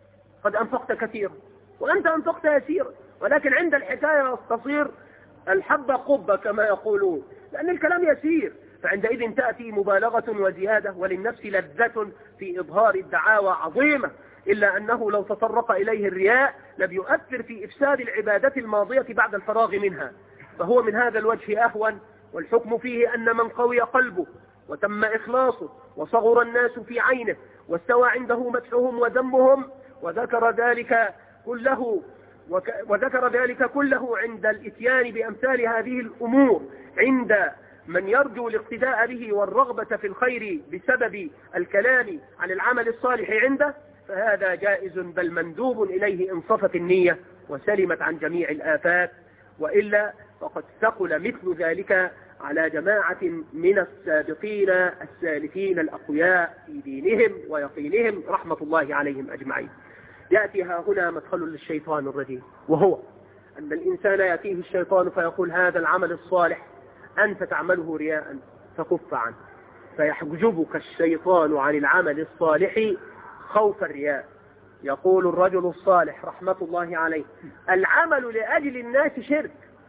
قد أنفقت كثيرا، وأنت أنفقت يسيرا ولكن عند الحكاية تصير الحبة قبة كما يقولون، لأن الكلام يسير، فعندئذ تأتي مبالغة وزيادة، وللنفس لذة في إظهار الدعاوى عظيمة، إلا أنه لو تطرق إليه الرياء لم يؤثر في إفساد العبادة الماضية بعد الفراغ منها، فهو من هذا الوجه أهون. والحكم فيه أن من قوي قلبه وتم إخلاصه وصغر الناس في عينه واستوى عنده مدحهم وذمهم وذكر ذلك كله وذكر ذلك كله عند الإتيان بأمثال هذه الأمور عند من يرجو الاقتداء به والرغبة في الخير بسبب الكلام عن العمل الصالح عنده فهذا جائز بل مندوب إليه إن صفت النية وسلمت عن جميع الآفات، وإلا فقد ثقل مثل ذلك على جماعة من السابقين السالفين الأقوياء في دينهم ويقينهم رحمة الله عليهم أجمعين. يأتي ها هنا مدخل للشيطان الرجيم، وهو أن الإنسان يأتيه الشيطان فيقول هذا العمل الصالح أنت تعمله رياء فكف عنه، فيحجبك الشيطان عن العمل الصالح خوف الرياء. يقول الرجل الصالح رحمة الله عليه العمل لأجل الناس شرك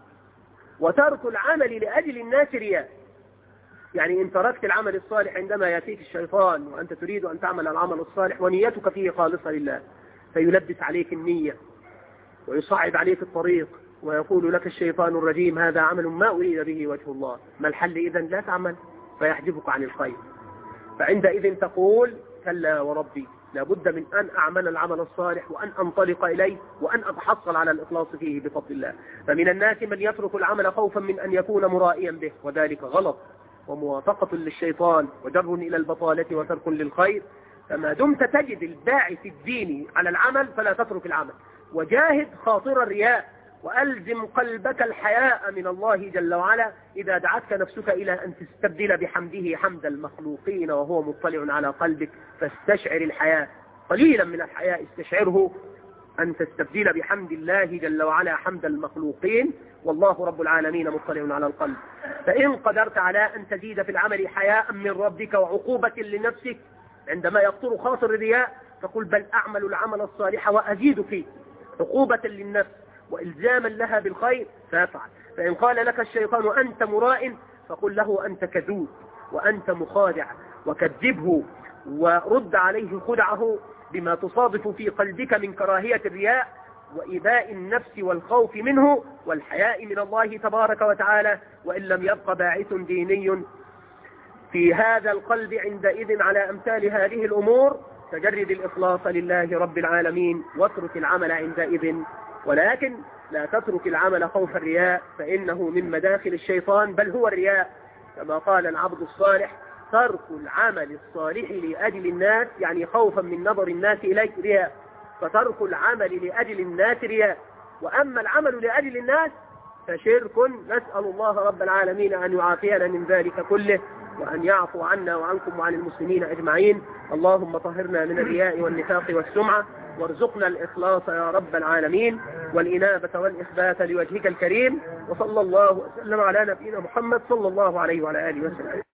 وترك العمل لأجل الناس رياء. يعني إن تركت العمل الصالح عندما يأتيك الشيطان وأنت تريد أن تعمل العمل الصالح ونيتك فيه خالصة لله فيلبس عليك النية ويصعب عليك الطريق ويقول لك الشيطان الرجيم هذا عمل ما أريد به وجه الله، ما الحل إذن؟ لا تعمل، فيحجبك عن الخير. فعندئذ تقول كلا وربي لابد من أن أعمل العمل الصالح وأن أنطلق إليه وأن أتحصل على الإخلاص فيه بفضل الله. فمن الناس من يترك العمل خوفا من أن يكون مرائيا به، وذلك غلط وموافقة للشيطان وجر إلى البطالة وترك للخير. فما دمت تجد الداعي في الدين على العمل فلا تترك العمل، وجاهد خاطر الرياء، وألزم قلبك الحياء من الله جل وعلا إذا دعتك نفسك إلى أن تستبدل بحمده حمد المخلوقين وهو مطلع على قلبك، فاستشعر الحياء، قليلا من الحياء استشعره، أن تستبدل بحمد الله جل وعلا حمد المخلوقين والله رب العالمين مطلع على القلب. فإن قدرت على أن تزيد في العمل حياء من ربك وعقوبة لنفسك عندما يخطر خاطر الرياء فقل بل أعمل العمل الصالح وأزيد فيه عقوبة للنفس وإلزاما لها بالخير فافعل. فإن قال لك الشيطان أنت مراء فقل له أنت كذوب وأنت مخادع، وكذبه ورد عليه خدعه بما تصادف في قلبك من كراهية الرياء وإباء النفس والخوف منه والحياء من الله تبارك وتعالى. وإن لم يبق باعث ديني في هذا القلب عندئذ على أمثال هذه الأمور فجرد الإخلاص لله رب العالمين واترك العمل عندئذ، ولكن لا تترك العمل خوف الرياء فإنه من مداخل الشيطان، بل هو الرياء كما قال العبد الصالح ترك العمل الصالح لأجل الناس يعني خوفا من نظر الناس إليك رياء، فترك العمل لأجل الناس رياء. وأما العمل لأجل الناس فشرك، نسأل الله رب العالمين أن يعافينا من ذلك كله وأن يعفو عنا وعنكم وعن المسلمين أجمعين. اللهم طهرنا من الرياء والنفاق والسمعة وارزقنا الإخلاص يا رب العالمين والإنابة والإخبات لوجهك الكريم. وصلى الله وسلم على نبينا محمد صلى الله عليه وعلى آله وسلم.